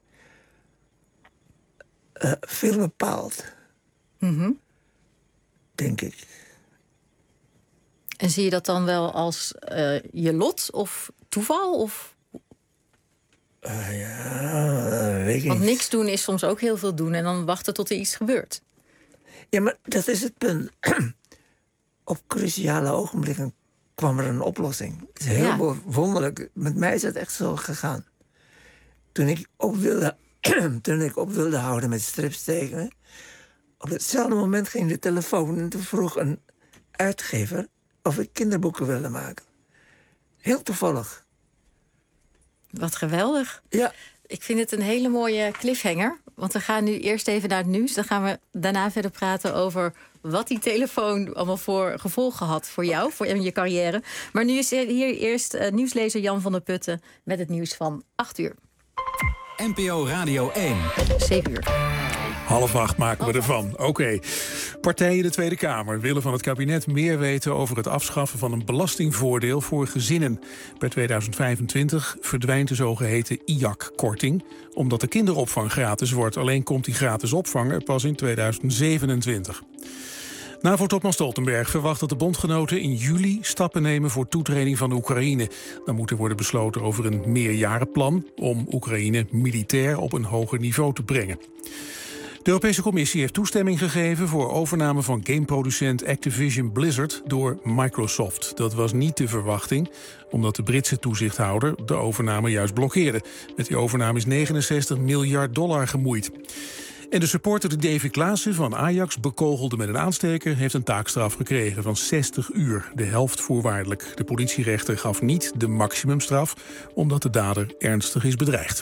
uh, veel bepaald. Mm-hmm. Denk ik. En zie je dat dan wel als uh, je lot of toeval? Of... Uh, ja, weet ik Want niet. niks doen is soms ook heel veel doen en dan wachten tot er iets gebeurt. Ja, maar dat is het punt. Op cruciale ogenblikken kwam er een oplossing. Het is heel ja. wonderlijk. Met mij is het echt zo gegaan. Toen ik op wilde, toen ik op wilde houden met strips tekenen, op hetzelfde moment ging de telefoon en toen vroeg een uitgever of ik kinderboeken wilde maken. Heel toevallig. Wat geweldig. Ja. Ik vind het een hele mooie cliffhanger. Want we gaan nu eerst even naar het nieuws. Dan gaan we daarna verder praten over wat die telefoon allemaal voor gevolgen had voor jou, voor je carrière. Maar nu is hier eerst uh, nieuwslezer Jan van der Putten met het nieuws van acht uur. N P O Radio één. zeven uur. Half acht maken we ervan. Oké. Okay. Partijen in de Tweede Kamer willen van het kabinet meer weten over het afschaffen van een belastingvoordeel voor gezinnen. Per tweeduizend vijfentwintig verdwijnt de zogeheten I A C-korting, omdat de kinderopvang gratis wordt. Alleen komt die gratis opvang er pas in tweeduizend zevenentwintig. NAVO-topman Stoltenberg verwacht dat de bondgenoten in juli stappen nemen voor toetreding van Oekraïne. Dan moet er worden besloten over een meerjarenplan om Oekraïne militair op een hoger niveau te brengen. De Europese Commissie heeft toestemming gegeven voor overname van gameproducent Activision Blizzard door Microsoft. Dat was niet de verwachting, omdat de Britse toezichthouder de overname juist blokkeerde. Met die overname is negenenzestig miljard dollar gemoeid. En de supporter Davy Klaassen van Ajax, bekogelde met een aansteker, heeft een taakstraf gekregen van zestig uur, de helft voorwaardelijk. De politierechter gaf niet de maximumstraf, omdat de dader ernstig is bedreigd.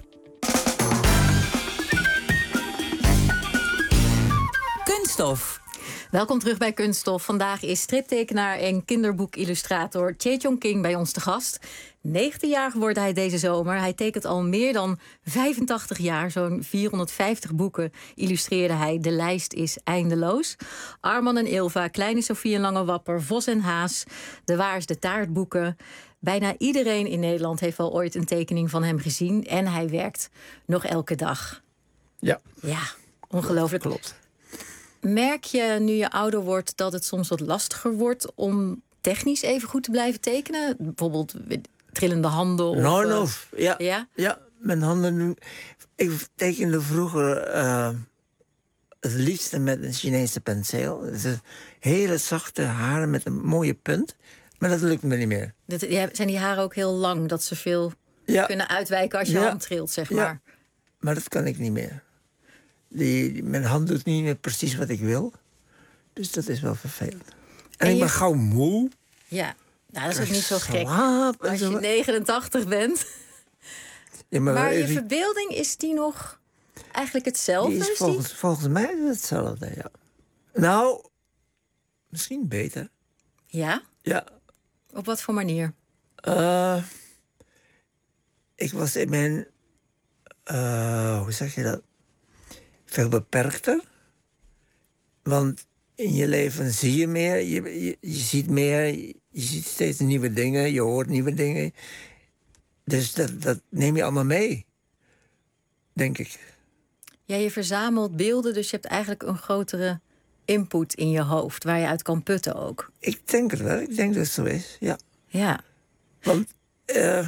Kunststof. Welkom terug bij Kunststof. Vandaag is striptekenaar en kinderboekillustrator Tje-Tjong King bij ons te gast. negentien jaar wordt hij deze zomer. Hij tekent al meer dan vijfentachtig jaar. Zo'n vierhonderdvijftig boeken illustreerde hij. De lijst is eindeloos. Arman en Ilva, Kleine Sofie en Lange Wapper, Vos en Haas, De Waar is de Taartboeken. Bijna iedereen in Nederland heeft wel ooit een tekening van hem gezien. En hij werkt nog elke dag. Ja. Ja, ongelooflijk. Klopt. Merk je nu je ouder wordt dat het soms wat lastiger wordt om technisch even goed te blijven tekenen? Bijvoorbeeld trillende handen? Of, no, no. Ja. ja? Ja, mijn handen nu. Ik tekende vroeger uh, het liefste met een Chinese penseel. Dus hele zachte haren met een mooie punt. Maar dat lukt me niet meer. Dat, ja, zijn die haren ook heel lang, dat ze veel ja. kunnen uitwijken als je ja. hand trilt, zeg maar? Ja. Maar dat kan ik niet meer. Die, mijn hand doet niet meer precies wat ik wil. Dus dat is wel vervelend. En, en ik je... ben gauw moe. Ja, nou, dat is ook niet zo gek. Als je negenentachtig bent. Ja, maar maar je die... verbeelding, is die nog eigenlijk hetzelfde? Die is volgens, die... volgens mij hetzelfde, ja. Nou, misschien beter. Ja? Ja. Op wat voor manier? Uh, ik was in mijn... Uh, hoe zeg je dat? Veel beperkter. Want in je leven zie je meer, je, je, je ziet meer, je, je ziet steeds nieuwe dingen, je hoort nieuwe dingen. Dus dat, dat neem je allemaal mee, denk ik. Ja, je verzamelt beelden, dus je hebt eigenlijk een grotere input in je hoofd, waar je uit kan putten ook. Ik denk het wel, ik denk dat het zo is, ja. Ja. Want uh,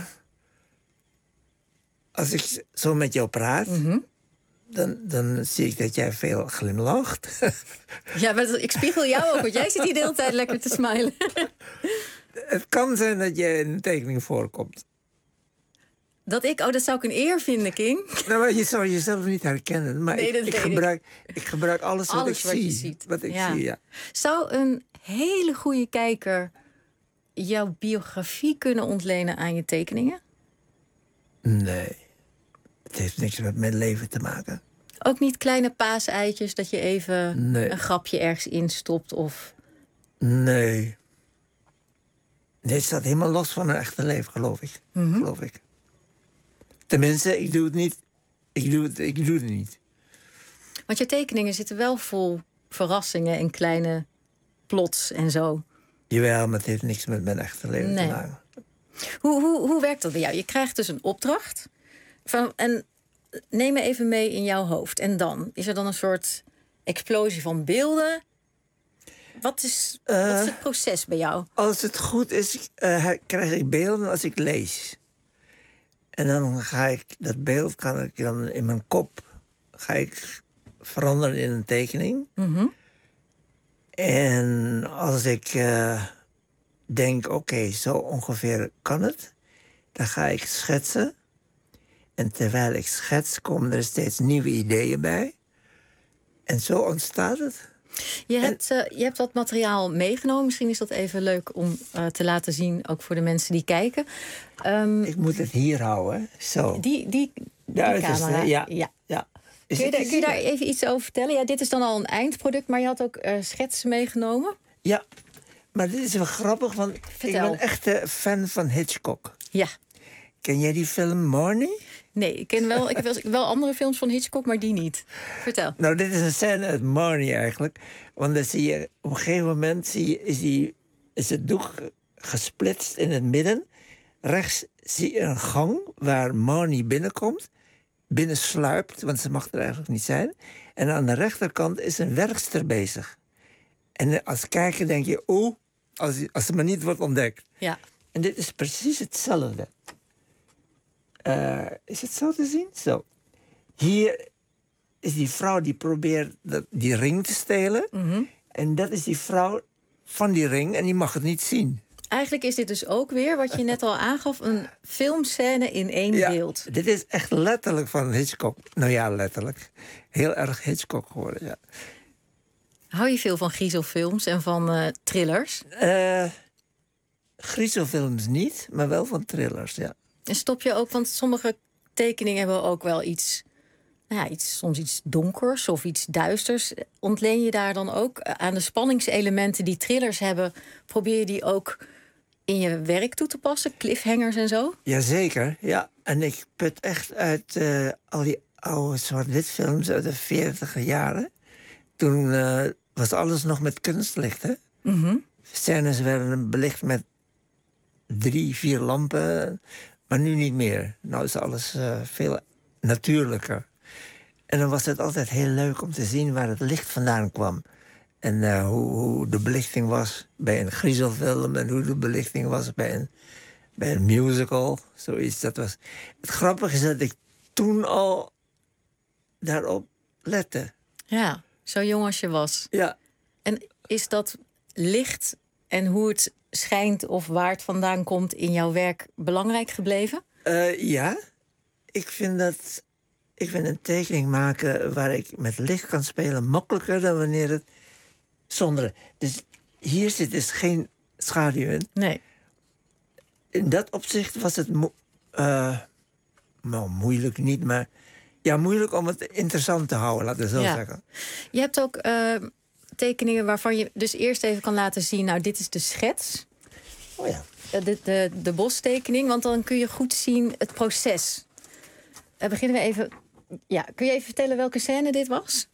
als ik zo met jou praat... Mm-hmm. Dan, dan zie ik dat jij veel glimlacht. Ja, maar ik spiegel jou ook, want jij zit hier de hele tijd lekker te smilen. Het kan zijn dat jij in een tekening voorkomt. Dat ik? Oh, dat zou ik een eer vinden, King. Nou, maar je zou jezelf niet herkennen. Maar nee, ik, ik, gebruik, ik. ik gebruik alles, alles wat ik wat zie. Je ziet. Wat ik ja. zie, ja. Zou een hele goede kijker jouw biografie kunnen ontlenen aan je tekeningen? Nee. Het heeft niks met mijn leven te maken. Ook niet kleine paaseitjes dat je even nee. een grapje ergens instopt of... Nee. Nee, het staat helemaal los van een echte leven, geloof ik. Mm-hmm. Geloof ik. Tenminste, ik doe het niet. Ik doe het, ik doe het niet. Want je tekeningen zitten wel vol verrassingen en kleine plots en zo. Jawel, maar het heeft niks met mijn echte leven nee. te maken. Hoe, hoe, hoe werkt dat bij jou? Je krijgt dus een opdracht... Van, en neem me even mee in jouw hoofd. En dan? Is er dan een soort explosie van beelden? Wat is, uh, wat is het proces bij jou? Als het goed is, uh, krijg ik beelden als ik lees. En dan ga ik, dat beeld kan ik dan in mijn kop ga ik veranderen in een tekening. Mm-hmm. En als ik uh, denk, oké, okay, zo ongeveer kan het, dan ga ik schetsen. En terwijl ik schets, komen er steeds nieuwe ideeën bij. En zo ontstaat het. Je hebt, en... uh, je hebt wat materiaal meegenomen. Misschien is dat even leuk om uh, te laten zien, ook voor de mensen die kijken. Um, ik moet het hier houden, zo. Die, die, De uiterste, camera. ja. ja. ja. Kun je, daar, kun je daar even iets over vertellen? Ja, dit is dan al een eindproduct, maar je had ook uh, schetsen meegenomen. Ja, maar dit is wel grappig, want Vertel. ik ben echt een fan van Hitchcock. Ja. Ken jij die film Marnie? Nee, ik ken wel, ik heb wel, wel andere films van Hitchcock, maar die niet. Vertel. Nou, dit is een scène uit Marnie eigenlijk. Want dan zie je, op een gegeven moment zie je, is, die, is het doek gesplitst in het midden. Rechts zie je een gang waar Marnie binnenkomt. Binnensluipt, want ze mag er eigenlijk niet zijn. En aan de rechterkant is een werkster bezig. En als kijker denk je, oeh, als, als het maar niet wordt ontdekt. Ja. En dit is precies hetzelfde. Uh, is het zo te zien? Zo. Hier is die vrouw die probeert dat, die ring te stelen. Mm-hmm. En dat is die vrouw van die ring en die mag het niet zien. Eigenlijk is dit dus ook weer, wat je net al aangaf, een filmscène in één ja, beeld. Dit is echt letterlijk van Hitchcock. Nou ja, letterlijk. Heel erg Hitchcock geworden, ja. Hou je veel van griezelfilms en van uh, thrillers? Uh, griezelfilms niet, maar wel van thrillers, ja. En stop je ook, want sommige tekeningen hebben ook wel iets, nou ja, iets, soms iets donkers of iets duisters. Ontleen je daar dan ook aan de spanningselementen die thrillers hebben? Probeer je die ook in je werk toe te passen? Cliffhangers en zo? Jazeker, ja. En ik put echt uit uh, al die oude zwart-wit films uit de veertiger jaren. Toen uh, was alles nog met kunstlicht, hè? Mm-hmm. Scènes werden belicht met drie, vier lampen. Maar nu niet meer. Nou is alles uh, veel natuurlijker. En dan was het altijd heel leuk om te zien waar het licht vandaan kwam. En uh, hoe, hoe de belichting was bij een griezelfilm en hoe de belichting was bij een, bij een musical. Zoiets. Dat was. Het grappige is dat ik toen al daarop lette. Ja, zo jong als je was. Ja. En is dat licht en hoe het schijnt of waar het vandaan komt in jouw werk belangrijk gebleven? Uh, ja, ik vind dat ik vind een tekening maken waar ik met licht kan spelen makkelijker dan wanneer het zonder. Dus hier zit dus geen schaduw in. Nee. In dat opzicht was het mo- uh, nou, moeilijk niet, maar ja, moeilijk om het interessant te houden, laten we zo ja. zeggen. Je hebt ook uh, tekeningen waarvan je dus eerst even kan laten zien, nou, dit is de schets. Oh ja. De, de, de bostekening, want dan kun je goed zien het proces. Uh, beginnen we even. Ja, kun je even vertellen welke scène dit was?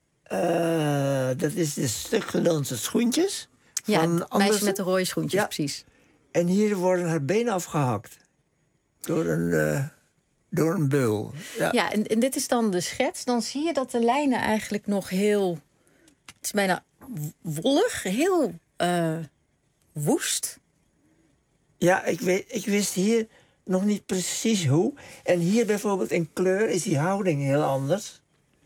Uh, dat is de stuk gedanste schoentjes. Ja, van het meisje met de rode schoentjes, ja. Precies. En hier worden haar benen afgehakt. Door een, uh, door een beul. Ja, ja en, en dit is dan de schets. Dan zie je dat de lijnen eigenlijk nog heel. Het is bijna wollig, heel uh, woest. Ja, ik, weet, ik wist hier nog niet precies hoe. En hier bijvoorbeeld in kleur is die houding heel anders.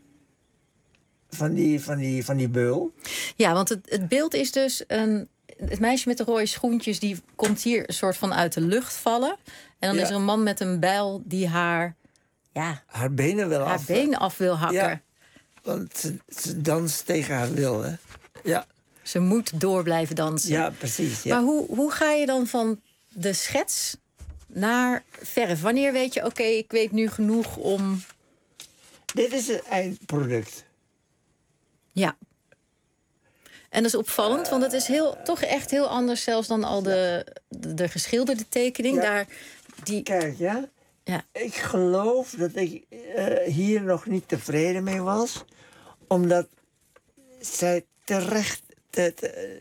Van die, van die, van die beul. Ja, want het, het beeld is dus een. Het meisje met de rode schoentjes die komt hier een soort van uit de lucht vallen. En dan ja. is er een man met een bijl die haar. Ja, haar benen wil haar af. benen af wil hakken. Ja, want ze, ze danst tegen haar wil, hè? Ja. Ze moet door blijven dansen. Ja, precies. Ja. Maar hoe, hoe ga je dan van de schets naar verf? Wanneer weet je, oké, okay, ik weet nu genoeg om. Dit is het eindproduct. Ja. En dat is opvallend, want het is heel, toch echt heel anders zelfs dan al de, de, de geschilderde tekening. Ja. Daar, die... Kijk, ja? ja. Ik geloof dat ik uh, hier nog niet tevreden mee was. Omdat zij terecht te, te,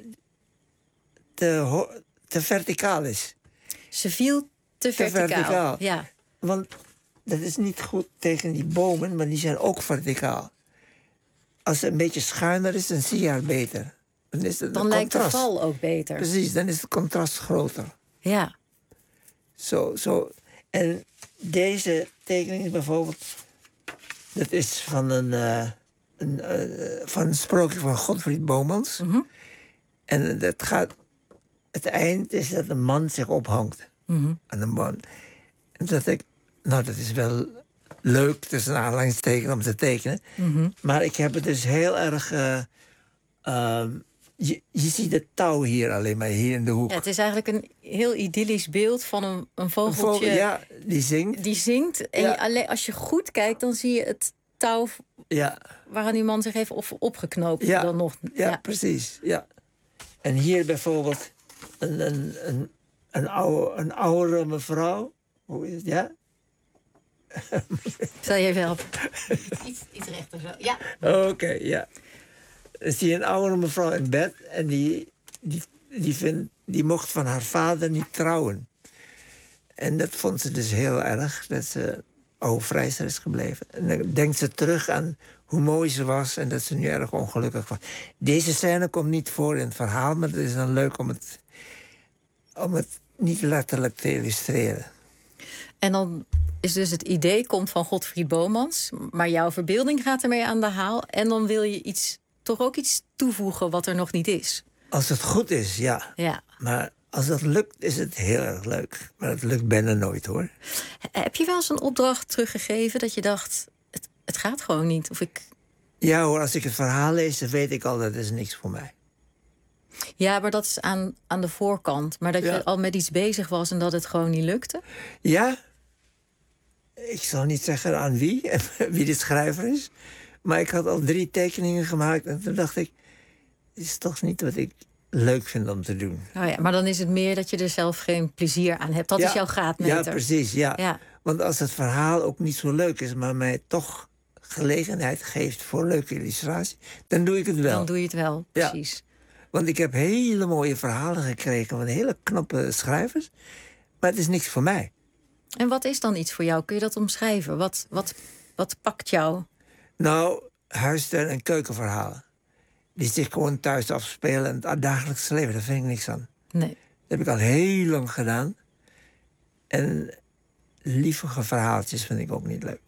te, te verticaal is. Ze viel te verticaal. Te verticaal. Ja. Want dat is niet goed tegen die bomen, maar die zijn ook verticaal. Als ze een beetje schuiner is, dan zie je haar beter. Dan, is het dan lijkt de val ook beter. Precies, dan is het contrast groter. Ja. Zo, zo. En deze tekening bijvoorbeeld, dat is van een, uh, een, uh, van een sprookje van Godfried Bomans. Mm-hmm. En dat gaat, het eind is dat een man zich ophangt mm-hmm. aan een boom. En dat ik, nou, dat is wel leuk tussen aanhalingstekens om te tekenen. Mm-hmm. Maar ik heb het dus heel erg uh, uh, je, je ziet het touw hier alleen maar, hier in de hoek. Ja, het is eigenlijk een heel idyllisch beeld van een, een vogeltje... Een vogel, ja, die zingt. Die zingt. En Ja. je, alleen, als je goed kijkt, dan zie je het touw... Ja. waaraan die man zich heeft op, opgeknoopt. Ja. Dan nog. Ja, Ja. precies. Ja. En hier bijvoorbeeld een, een, een, een, oude, een oudere mevrouw. Hoe is het? Ja? Zal je even helpen? iets, iets rechter zo. Ja. Oké, okay, ja. Dan zie je een oudere mevrouw in bed en die, die, die, vind, die mocht van haar vader niet trouwen. En dat vond ze dus heel erg, dat ze oude vrijster is gebleven. En dan denkt ze terug aan hoe mooi ze was en dat ze nu erg ongelukkig was. Deze scène komt niet voor in het verhaal, maar het is dan leuk om het, om het niet letterlijk te illustreren. En dan is dus het idee komt van Godfried Bomans, maar jouw verbeelding gaat ermee aan de haal. En dan wil je iets, toch ook iets toevoegen wat er nog niet is. Als het goed is, ja. Ja. Maar als dat lukt, is het heel erg leuk. Maar het lukt bijna nooit, hoor. Heb je wel eens een opdracht teruggegeven dat je dacht, het, het gaat gewoon niet? Of ik... Ja hoor, als ik het verhaal lees, dan weet ik al dat is niks voor mij. Ja, maar dat is aan, aan de voorkant. Maar dat Ja. je al met iets bezig was en dat het gewoon niet lukte? Ja, ik zal niet zeggen aan wie, wie de schrijver is. Maar ik had al drie tekeningen gemaakt en toen dacht ik, dit is toch niet wat ik leuk vind om te doen. Nou ja, maar dan is het meer dat je er zelf geen plezier aan hebt. Dat Ja, is jouw graadmeter. Ja, precies, ja. Ja. Want als het verhaal ook niet zo leuk is, maar mij toch gelegenheid geeft voor leuke illustratie, dan doe ik het wel. Dan doe je het wel, Ja. precies. Want ik heb hele mooie verhalen gekregen van hele knappe schrijvers, maar het is niks voor mij. En wat is dan iets voor jou? Kun je dat omschrijven? Wat, wat, wat pakt jou? Nou, huistuin- en keukenverhalen. Die zich gewoon thuis afspelen en het dagelijks leven, daar vind ik niks aan. Nee. Dat heb ik al heel lang gedaan. En lievige verhaaltjes vind ik ook niet leuk.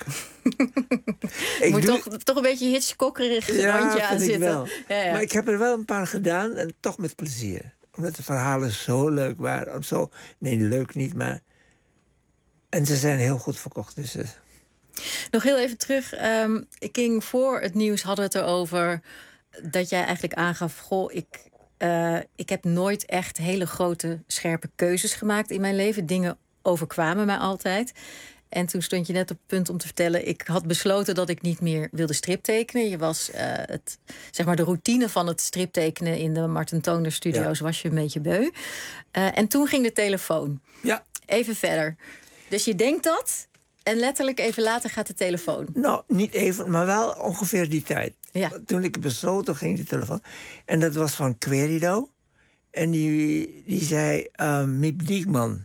Ik moet doe- toch, toch een beetje hitchcockerig Ja, randje aan vind ik zitten. wel. Ja, ja. Maar ik heb er wel een paar gedaan en toch met plezier. Omdat de verhalen zo leuk waren. Of zo, nee, leuk niet, maar... En ze zijn heel goed verkocht, dus... eh, Nog heel even terug. ehm, ik ging voor het nieuws, hadden we het erover dat jij eigenlijk aangaf, goh, ik, eh, ik heb nooit echt hele grote, scherpe keuzes gemaakt in mijn leven. Dingen overkwamen mij altijd. En toen stond je net op het punt om te vertellen, ik had besloten dat ik niet meer wilde striptekenen. Je was eh, het, zeg maar de routine van het striptekenen in de Marten Toner Studio's Ja. was je een beetje beu. Eh, en toen ging de telefoon. Ja. Even verder. Dus je denkt dat en letterlijk even later gaat de telefoon. Nou, niet even, maar wel ongeveer die tijd. Ja. Toen ik besloot, toen ging die telefoon. En dat was van Querido. En die, die zei, uh, Miep Diekman,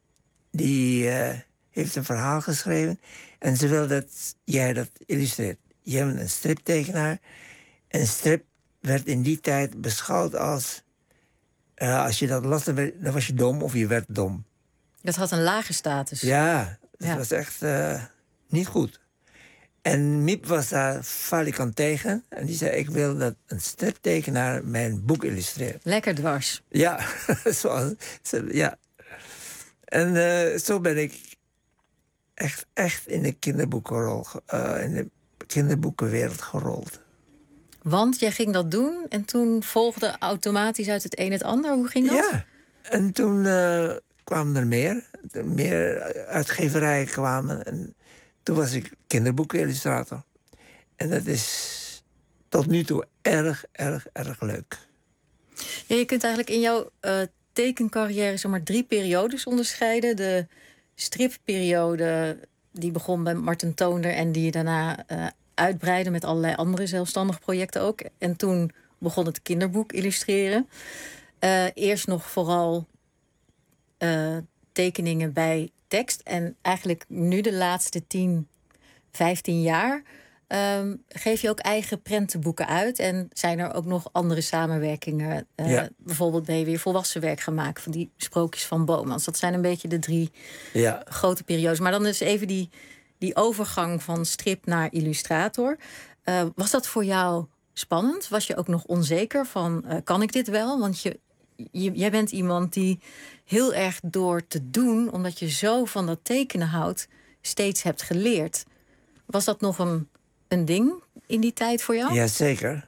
die uh, heeft een verhaal geschreven. En ze wil dat jij dat illustreert. Je bent een striptekenaar. En strip werd in die tijd beschouwd als... Uh, als je dat las, dan, werd- dan was je dom of je werd dom. Dat had een lage status. Ja, dat Ja. was echt uh, niet goed. En Miep was daar falikant tegen. En die zei, ik wil dat een striptekenaar mijn boek illustreert. Lekker dwars. Ja, zoals, zo- ja. En uh, zo ben ik echt, echt in de kinderboekenrol, ge- uh, in de kinderboekenwereld gerold. Want jij ging dat doen en toen volgde automatisch uit het een het ander. Hoe ging dat? Ja, en toen uh, kwamen er meer. Meer uitgeverijen kwamen. En toen was ik kinderboekenillustrator. En dat is tot nu toe erg, erg, erg leuk. Ja, je kunt eigenlijk in jouw uh, tekencarrière zomaar drie periodes onderscheiden. De stripperiode, die begon bij Marten Toner en die je daarna uh, uitbreidde met allerlei andere zelfstandige projecten ook. En toen begon het kinderboek illustreren. Uh, eerst nog vooral uh, tekeningen bij tekst. En eigenlijk nu de laatste tien, vijftien jaar Um, geef je ook eigen prentenboeken uit. En zijn er ook nog andere samenwerkingen. Uh, Ja. Bijvoorbeeld ben je weer volwassen werk gaan maken van die sprookjes van Bomans. Dat zijn een beetje de drie Ja. grote periodes. Maar dan is even die, die overgang van strip naar illustrator. Uh, was dat voor jou spannend? Was je ook nog onzeker van, uh, kan ik dit wel? Want je, je, jij bent iemand die heel erg door te doen, omdat je zo van dat tekenen houdt, steeds hebt geleerd. Was dat nog een, een ding in die tijd voor jou? Jazeker.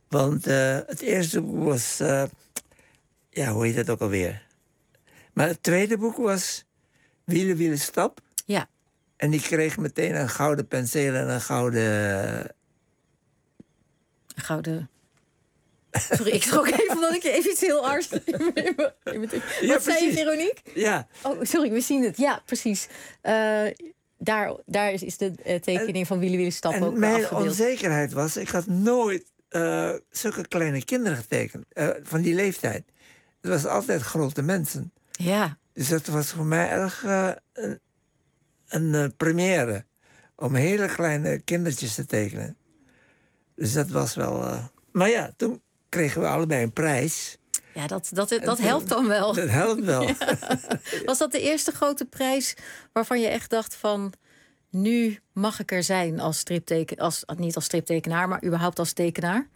Want uh, het eerste boek was... Uh, ja, hoe heet dat ook alweer? Maar het tweede boek was Wielen, Wielen, Stap. Ja. En die kreeg meteen een gouden penseel en een gouden... Een gouden... Sorry, ik schrok even omdat ik even iets heel arts... Wat ja, zei je, Veronique? Ja. Oh, sorry, we zien het. Ja, precies. Uh, daar, daar is, is de uh, tekening en, van Wielen, Wielen, Stap ook En mijn afgebeeld. onzekerheid was... Ik had nooit uh, zulke kleine kinderen getekend. Uh, van die leeftijd. Het was altijd grote mensen. Ja. Dus dat was voor mij erg uh, een, een uh, première. Om hele kleine kindertjes te tekenen. Dus dat was wel... Uh, maar ja, toen kregen we allebei een prijs. Ja, dat, dat, dat, dat helpt dan wel. Dat helpt wel. Ja. Was dat de eerste grote prijs waarvan je echt dacht van... nu mag ik er zijn als stripteken, als, niet als striptekenaar, maar überhaupt als tekenaar?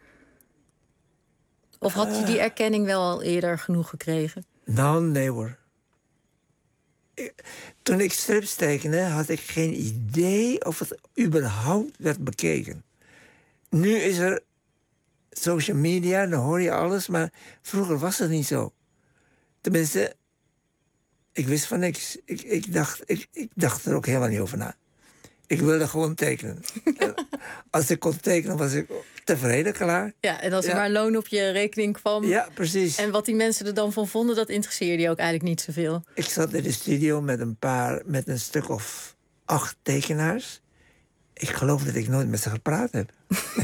Of had je die erkenning wel al eerder genoeg gekregen? Nou, nee hoor. Ik, toen ik strips tekende, had ik geen idee of het überhaupt werd bekeken. Nu is er social media, dan hoor je alles, maar vroeger was het niet zo. Tenminste, ik wist van niks. Ik, ik, dacht, ik, ik dacht er ook helemaal niet over na. Ik wilde gewoon tekenen. Als ik kon tekenen, was ik tevreden, klaar. Ja, en als er ja. maar loon op je rekening kwam... Ja, precies. En wat die mensen er dan van vonden, dat interesseerde je ook eigenlijk niet zoveel. Ik zat in de studio met een paar, met een stuk of acht tekenaars. Ik geloof dat ik nooit met ze gepraat heb.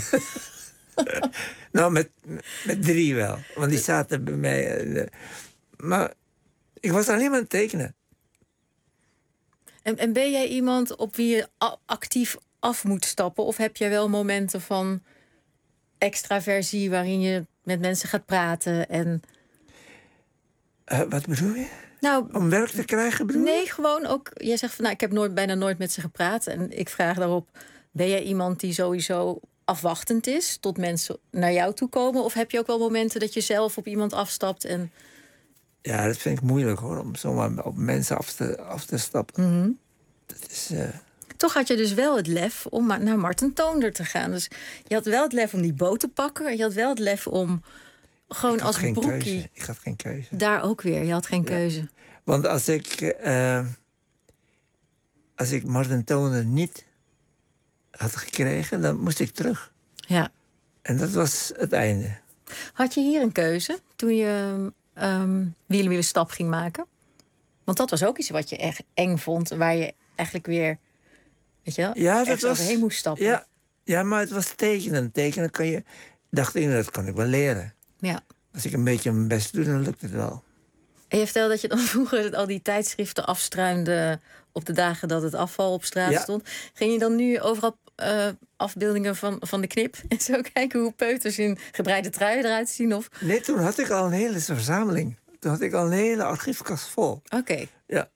nou, met, met drie wel. Want die zaten bij mij. Uh, maar ik was alleen maar aan het tekenen. En, en ben jij iemand op wie je actief af moet stappen? Of heb jij wel momenten van extraversie waarin je met mensen gaat praten? En... Uh, wat bedoel je? Nou, om werk te krijgen bedoel je? Nee, gewoon ook... Jij zegt van, nou, ik heb nooit, bijna nooit met ze gepraat. En ik vraag daarop, ben jij iemand die sowieso afwachtend is tot mensen naar jou toe komen? Of heb je ook wel momenten dat je zelf op iemand afstapt en... Ja, dat vind ik moeilijk hoor, om zomaar op mensen af te, af te stappen. Mm-hmm. Dat is... Uh... Toch had je dus wel het lef om naar Marten Toonder te gaan. Dus je had wel het lef om die boot te pakken. En je had wel het lef om gewoon als geen broekie... Keuze. Ik had geen keuze. Daar ook weer, je had geen ja. keuze. Want als ik... Uh, als ik Marten Toonder niet had gekregen, dan moest ik terug. Ja. En dat was het einde. Had je hier een keuze toen je um, Wielen, Wielen, Stap ging maken? Want dat was ook iets wat je echt eng vond, waar je eigenlijk weer... Weet je wel, ja, dat was, overheen moest stappen. Ja, ja, maar het was tekenen. Tekenen kan je... Dacht ik, dat kan ik wel leren. Ja. Als ik een beetje mijn best doe, dan lukt het wel. En je vertelde dat je dan vroeger al die tijdschriften afstruinde op de dagen dat het afval op straat ja. stond. Ging je dan nu overal uh, afbeeldingen van, van de knip en zo kijken hoe peuters in gebreide truien eruit zien? Of... Nee, toen had ik al een hele verzameling. Toen had ik al een hele archiefkast vol. Oké. Okay. Ja.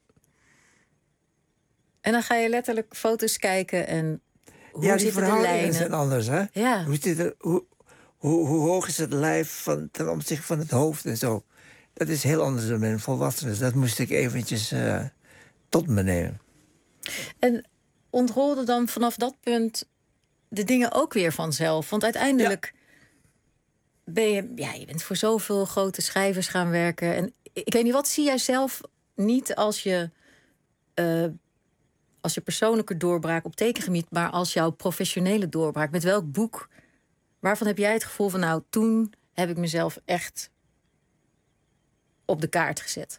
En dan ga je letterlijk foto's kijken en hoe ja, die zitten de lijnen? zijn anders, hè? Ja. Hoe, zit er, hoe, hoe, hoe hoog is het lijf van, ten opzichte van het hoofd en zo? Dat is heel anders dan met een volwassene. Dus dat moest ik eventjes uh, tot me nemen. En ontrolde dan vanaf dat punt de dingen ook weer vanzelf? Want uiteindelijk ja. ben je... Ja, je bent voor zoveel grote schrijvers gaan werken. En ik weet niet, wat zie jij zelf niet als je... Uh, als je persoonlijke doorbraak op tekengebied, maar als jouw professionele doorbraak? Met welk boek? Waarvan heb jij het gevoel van, nou, toen heb ik mezelf echt op de kaart gezet?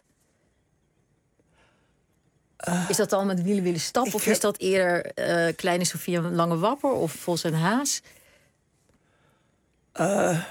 Uh, is dat dan met Wielen, Wielen, Stap? Of heb... is dat eerder uh, Kleine Sofie en Lange Wapper? Of Vos en Haas? Uh,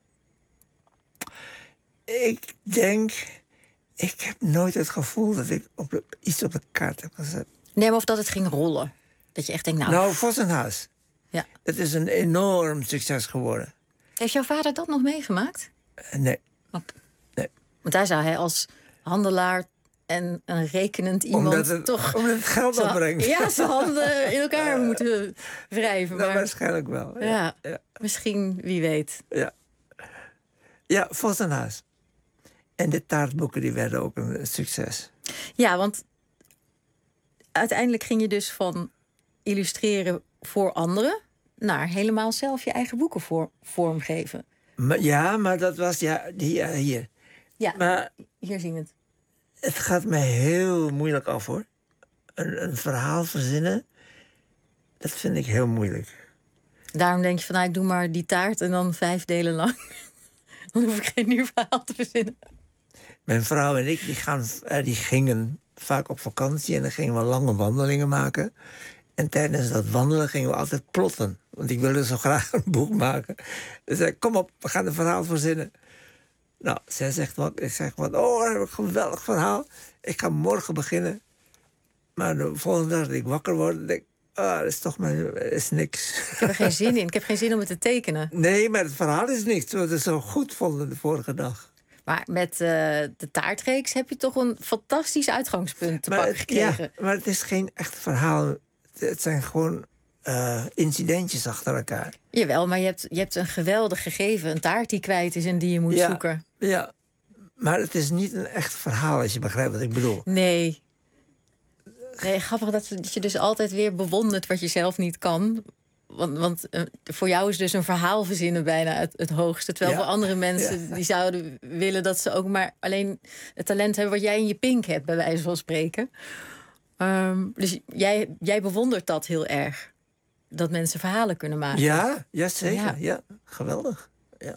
ik denk... Ik heb nooit het gevoel dat ik op de, iets op de kaart heb gezet. Nee, maar of dat het ging rollen. Dat je echt denkt, nou... Nou, Vos en Haas. Ja. Dat is een enorm succes geworden. Heeft jouw vader dat nog meegemaakt? Uh, nee. Oh. nee. Want daar zou hij als handelaar en een rekenend iemand omdat het, toch... Omdat het geld opbrengt. Ja, zijn handen in elkaar uh, moeten wrijven. Nou, maar, waarschijnlijk wel. Ja, ja, ja. Misschien, wie weet. Ja, ja Vos en Haas. En de taartboeken die werden ook een succes. Ja, want uiteindelijk ging je dus van illustreren voor anderen naar helemaal zelf je eigen boeken voor, vormgeven. Maar, ja, maar dat was ja, hier. hier. Ja, maar, hier zien we het. Het gaat mij heel moeilijk af, hoor. Een, een verhaal verzinnen, dat vind ik heel moeilijk. Daarom denk je van, nou, ik doe maar die taart en dan vijf delen lang. Dan hoef ik geen nieuw verhaal te verzinnen. Mijn vrouw en ik die gaan, die gingen vaak op vakantie en dan gingen we lange wandelingen maken. En tijdens dat wandelen gingen we altijd plotten. Want ik wilde zo graag een boek maken. Dus zei, kom op, we gaan een verhaal verzinnen. Nou, zij zegt wat, ik zeg wat, oh, dat heb ik een geweldig verhaal. Ik ga morgen beginnen. Maar de volgende dag dat ik wakker word, denk ik, ah, dat is toch maar is niks. Ik heb er geen zin in. Ik heb geen zin om het te tekenen. Nee, maar het verhaal is niks. Wat we zo goed vonden de vorige dag. Maar met uh, de taartreeks heb je toch een fantastisch uitgangspunt te maar pakken het, gekregen. Ja, maar het is geen echt verhaal. Het zijn gewoon uh, incidentjes achter elkaar. Jawel, maar je hebt, je hebt een geweldig gegeven. Een taart die kwijt is en die je moet ja, zoeken. Ja, maar het is niet een echt verhaal, als je begrijpt wat ik bedoel. Nee. Nee, grappig dat, dat je dus altijd weer bewondert wat je zelf niet kan. Want, want uh, voor jou is dus een verhaal verzinnen bijna het, het hoogste. Terwijl ja. voor andere mensen ja. die zouden willen dat ze ook maar alleen het talent hebben wat jij in je pink hebt, bij wijze van spreken. Um, dus jij, jij bewondert dat heel erg. Dat mensen verhalen kunnen maken. Ja, ja zeker. Ja, ja geweldig. Ja.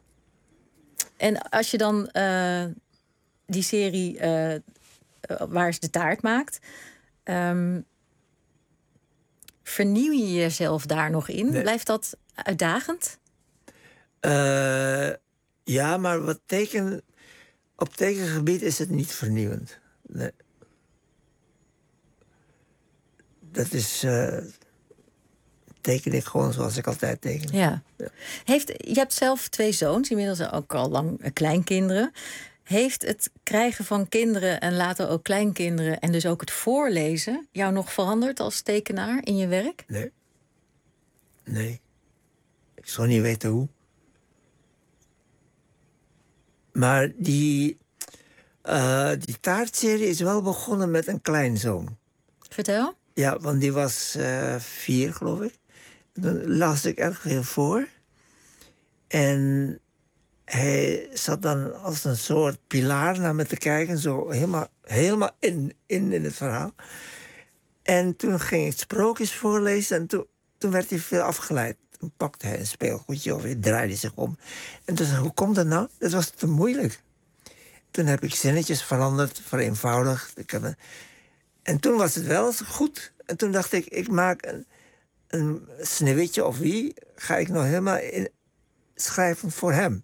En als je dan uh, die serie uh, uh, waar ze de taart maakt, um, vernieuw je jezelf daar nog in? Nee. Blijft dat uitdagend? Uh, ja, maar wat teken, op tekengebied is het niet vernieuwend. Nee. Dat is... Uh, teken ik gewoon zoals ik altijd teken. Ja. Ja. Heeft, je hebt zelf twee zoons, inmiddels ook al lang kleinkinderen. Heeft het krijgen van kinderen en later ook kleinkinderen en dus ook het voorlezen jou nog veranderd als tekenaar in je werk? Nee. Nee. Ik zou niet weten hoe. Maar die, uh, die taartserie is wel begonnen met een kleinzoon. Vertel. Ja, want die was uh, vier, geloof ik. Dan las ik erg veel voor. En hij zat dan als een soort pilaar naar me te kijken. Zo helemaal, helemaal in, in, in het verhaal. En toen ging ik sprookjes voorlezen. En toen, toen werd hij veel afgeleid. Toen pakte hij een speelgoedje of hij draaide zich om. En toen zei hij, hoe komt dat nou? Dat was te moeilijk. Toen heb ik zinnetjes veranderd, vereenvoudigd. Ik heb een... En toen was het wel goed. En toen dacht ik, ik maak een, een Sneeuwwitje of wie... ga ik nou helemaal in, schrijven voor hem.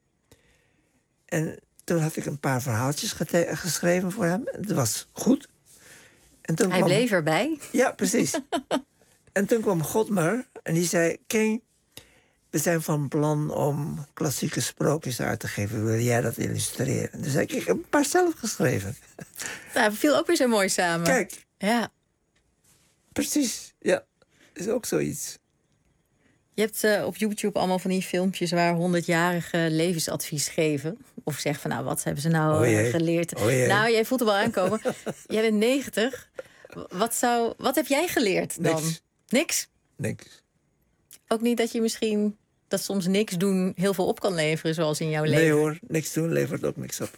En toen had ik een paar verhaaltjes gete- geschreven voor hem. En dat was goed. En toen Hij kwam... bleef erbij. Ja, precies. En toen kwam Godmer en die zei... King, we zijn van plan om klassieke sprookjes uit te geven. Wil jij dat illustreren? En toen zei ik, ik heb een paar zelf geschreven. Nou, het viel ook weer zo mooi samen. Kijk. Ja. Precies, ja. Is ook zoiets. Je hebt uh, op YouTube allemaal van die filmpjes waar honderdjarigen levensadvies geven. Of zeggen van, nou, wat hebben ze nou uh, geleerd? Oh nou, jij voelt er wel aankomen. Jij bent negentig. Wat, zou, wat heb jij geleerd dan? Niks. Niks? Niks. Ook niet dat je misschien... dat soms niks doen heel veel op kan leveren, zoals in jouw nee, leven? Nee hoor, niks doen levert ook niks op.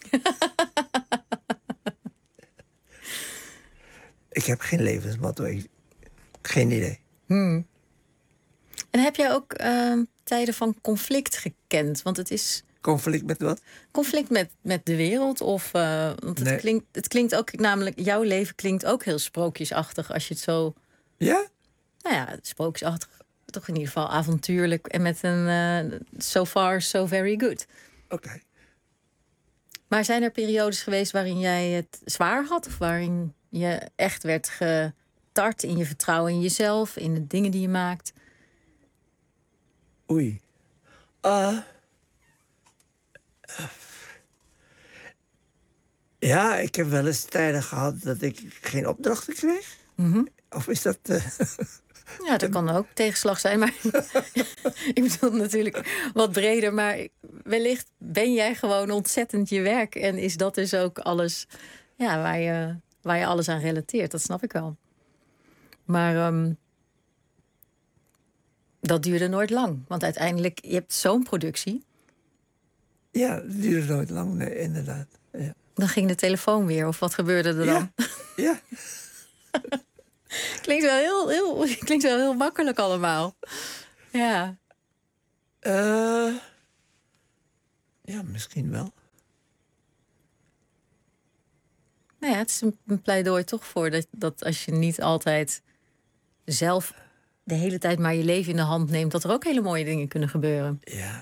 Ik heb geen levensmotto. Geen idee. Hmm. En heb jij ook uh, tijden van conflict gekend? Want het is... Conflict met wat? Conflict met, met de wereld. Of, uh, want het, nee. klinkt, het klinkt ook, namelijk, jouw leven klinkt ook heel sprookjesachtig als je het zo... Ja? Nou ja, sprookjesachtig. Toch in ieder geval avontuurlijk. En met een uh, so far, so very good. Oké. Okay. Maar zijn er periodes geweest waarin jij het zwaar had? Of waarin je echt werd getart in je vertrouwen in jezelf? In de dingen die je maakt? Oei. Uh, ja, ik heb wel eens tijden gehad dat ik geen opdrachten kreeg. Mm-hmm. Of is dat... Uh, ja, dat kan ook tegenslag zijn. Maar ik bedoel natuurlijk wat breder. Maar wellicht ben jij gewoon ontzettend je werk. En is dat dus ook alles ja, waar, je, waar je alles aan relateert. Dat snap ik wel. Maar um, dat duurde nooit lang. Want uiteindelijk, je hebt zo'n productie. Ja, het duurde nooit lang, nee, inderdaad. Ja. Dan ging de telefoon weer, of wat gebeurde er dan? Ja. ja. klinkt, wel heel, heel, klinkt wel heel makkelijk allemaal. Ja. Uh, ja, misschien wel. Nou ja, het is een pleidooi toch voor dat, dat als je niet altijd zelf de hele tijd maar je leven in de hand neemt, dat er ook hele mooie dingen kunnen gebeuren. Ja.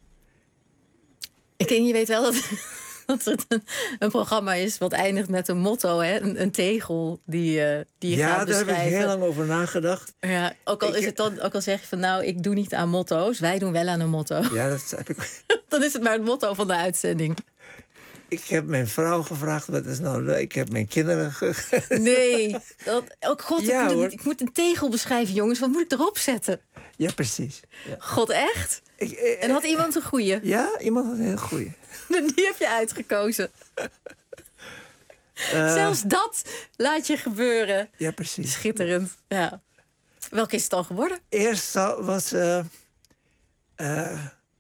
Ik denk, je weet wel dat, dat het een, een programma is wat eindigt met een motto, hè? Een, een tegel die, uh, die je ja, gaat beschrijven. Ja, daar heb ik heel lang over nagedacht. Ja, ook al, is het dan, ook al zeg je van nou, ik doe niet aan motto's, wij doen wel aan een motto. Ja, dat heb ik. Dan is het maar het motto van de uitzending. Ik heb mijn vrouw gevraagd, wat is nou leuk? Ik heb mijn kinderen ge... Nee, dat, oh god, ja, ik, moet hoor. een, ik moet een tegel beschrijven, jongens. Wat moet ik erop zetten? Ja, precies. Ja. God, echt? Ik, eh, en had iemand een goeie? Ja, iemand had een heel goeie. Die heb je uitgekozen. Uh, Zelfs dat laat je gebeuren. Ja, precies. Schitterend, ja. Welke is het dan geworden? Eerst was... Uh, uh,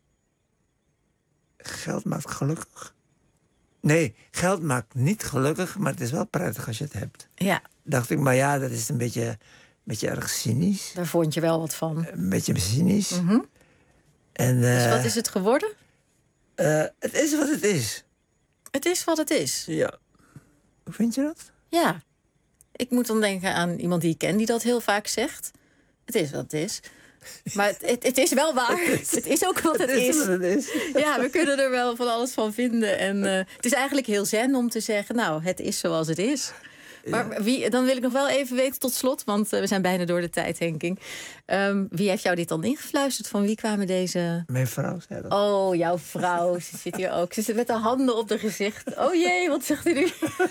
geld maakt gelukkig. Nee, geld maakt niet gelukkig, maar het is wel prettig als je het hebt. Ja. Dacht ik, maar ja, dat is een beetje, een beetje erg cynisch. Daar vond je wel wat van. Een beetje cynisch. Mm-hmm. En, uh, dus wat is het geworden? Uh, het is wat het is. Het is wat het is? Ja. Hoe vind je dat? Ja. Ik moet dan denken aan iemand die ik ken die dat heel vaak zegt. Het is wat het is. Maar het, het, het is wel waar. Het is, het is ook wat het, het is. is. Wat het is. Ja, we kunnen er wel van alles van vinden. En uh, het is eigenlijk heel zen om te zeggen, nou, het is zoals het is. Maar ja. wie, dan wil ik nog wel even weten tot slot, want uh, we zijn bijna door de tijd, Henking. Um, wie heeft jou dit dan ingefluisterd? Van wie kwamen deze... Mijn vrouw zei dat. Oh, jouw vrouw. Ze zit hier ook. Ze zit met haar handen op haar gezicht. Oh jee, wat zegt u nu?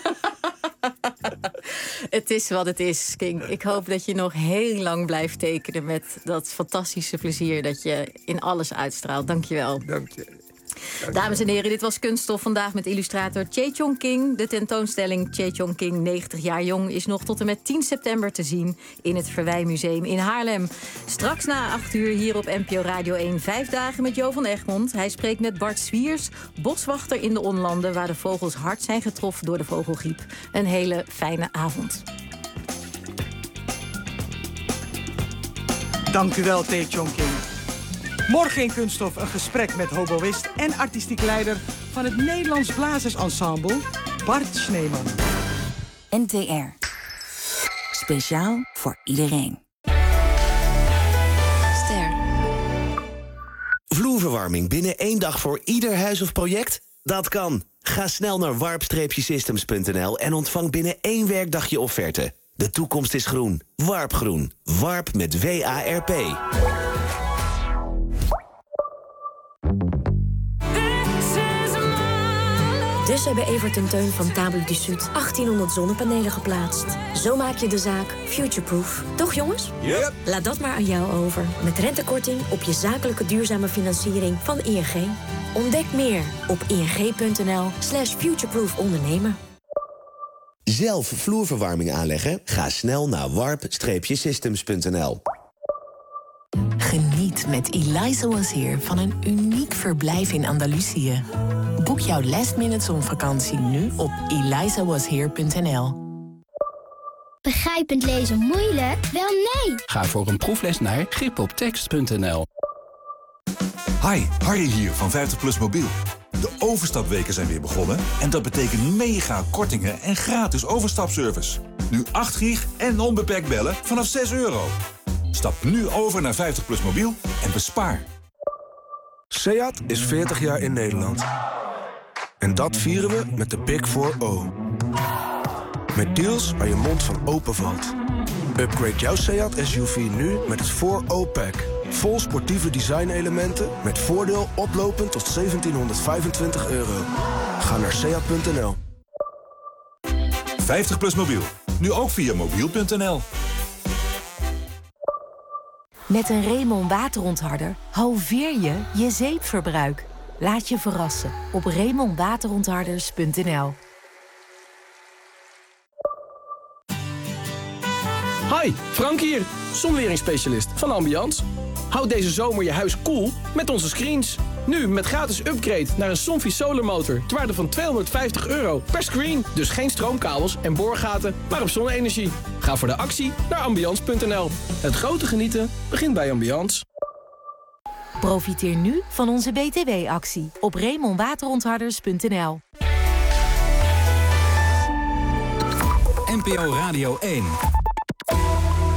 Het is wat het is, King. Ik hoop dat je nog heel lang blijft tekenen met dat fantastische plezier dat je in alles uitstraalt. Dank je wel. Dank je. Dames en heren, dit was Kunststof. Vandaag met illustrator Chae Chong King. De tentoonstelling Chae Chong King, negentig jaar jong, is nog tot en met tien september te zien in het Verwijmuseum in Haarlem. Straks na acht uur hier op N P O Radio één, vijf dagen met Jo van Egmond. Hij spreekt met Bart Swiers, boswachter in de Onlanden, waar de vogels hard zijn getroffen door de vogelgriep. Een hele fijne avond. Dank u wel, Chae Chong King. Morgen in Kunststof een gesprek met hoboïst en artistiek leider van het Nederlands Blazersensemble, Bart Schneeman. N T R. Speciaal voor iedereen. Ster. Vloerverwarming binnen één dag voor ieder huis of project? Dat kan. Ga snel naar warp systems punt n l en ontvang binnen één werkdag je offerte. De toekomst is groen. Warp Groen. Warp met W A R P. Dus hebben Evert en Teun van Table du Sud achttienhonderd zonnepanelen geplaatst. Zo maak je de zaak futureproof. Toch jongens? Yep. Laat dat maar aan jou over. Met rentekorting op je zakelijke duurzame financiering van I N G. Ontdek meer op ing.nl slash futureproof ondernemen. Zelf vloerverwarming aanleggen? Ga snel naar warp systems punt n l. Geniet met Eliza Was Here van een uniek verblijf in Andalusië. Boek jouw last-minute zonvakantie nu op eliza was here punt n l. Begrijpend lezen moeilijk? Wel nee! Ga voor een proefles naar grip op tekst punt n l. Hi, Harry hier van vijftig plus Mobiel. De overstapweken zijn weer begonnen en dat betekent mega kortingen en gratis overstapservice. Nu acht gig en onbeperkt bellen vanaf zes euro. Stap nu over naar vijftig plus Mobiel en bespaar. Seat is veertig jaar in Nederland. En dat vieren we met de Big four O. Met deals waar je mond van open valt. Upgrade jouw Seat S U V nu met het four O Pack. Vol sportieve designelementen met voordeel oplopend tot zeventienhonderdvijfentwintig euro. Ga naar seat punt n l. vijftig plus Mobiel. Nu ook via mobiel punt n l. Met een Raymond waterontharder halveer je je zeepverbruik. Laat je verrassen op raymond waterontharders punt n l. Hi, Frank hier, zonweringsspecialist van Ambiance. Houd deze zomer je huis koel met onze screens. Nu met gratis upgrade naar een Somfy Solar motor ter waarde van tweehonderdvijftig euro per screen. Dus geen stroomkabels en boorgaten, maar op zonne-energie. Ga voor de actie naar ambiance punt n l. Het grote genieten begint bij Ambiance. Profiteer nu van onze B T W-actie op Remon Waterontharders punt n l. N P O Radio één.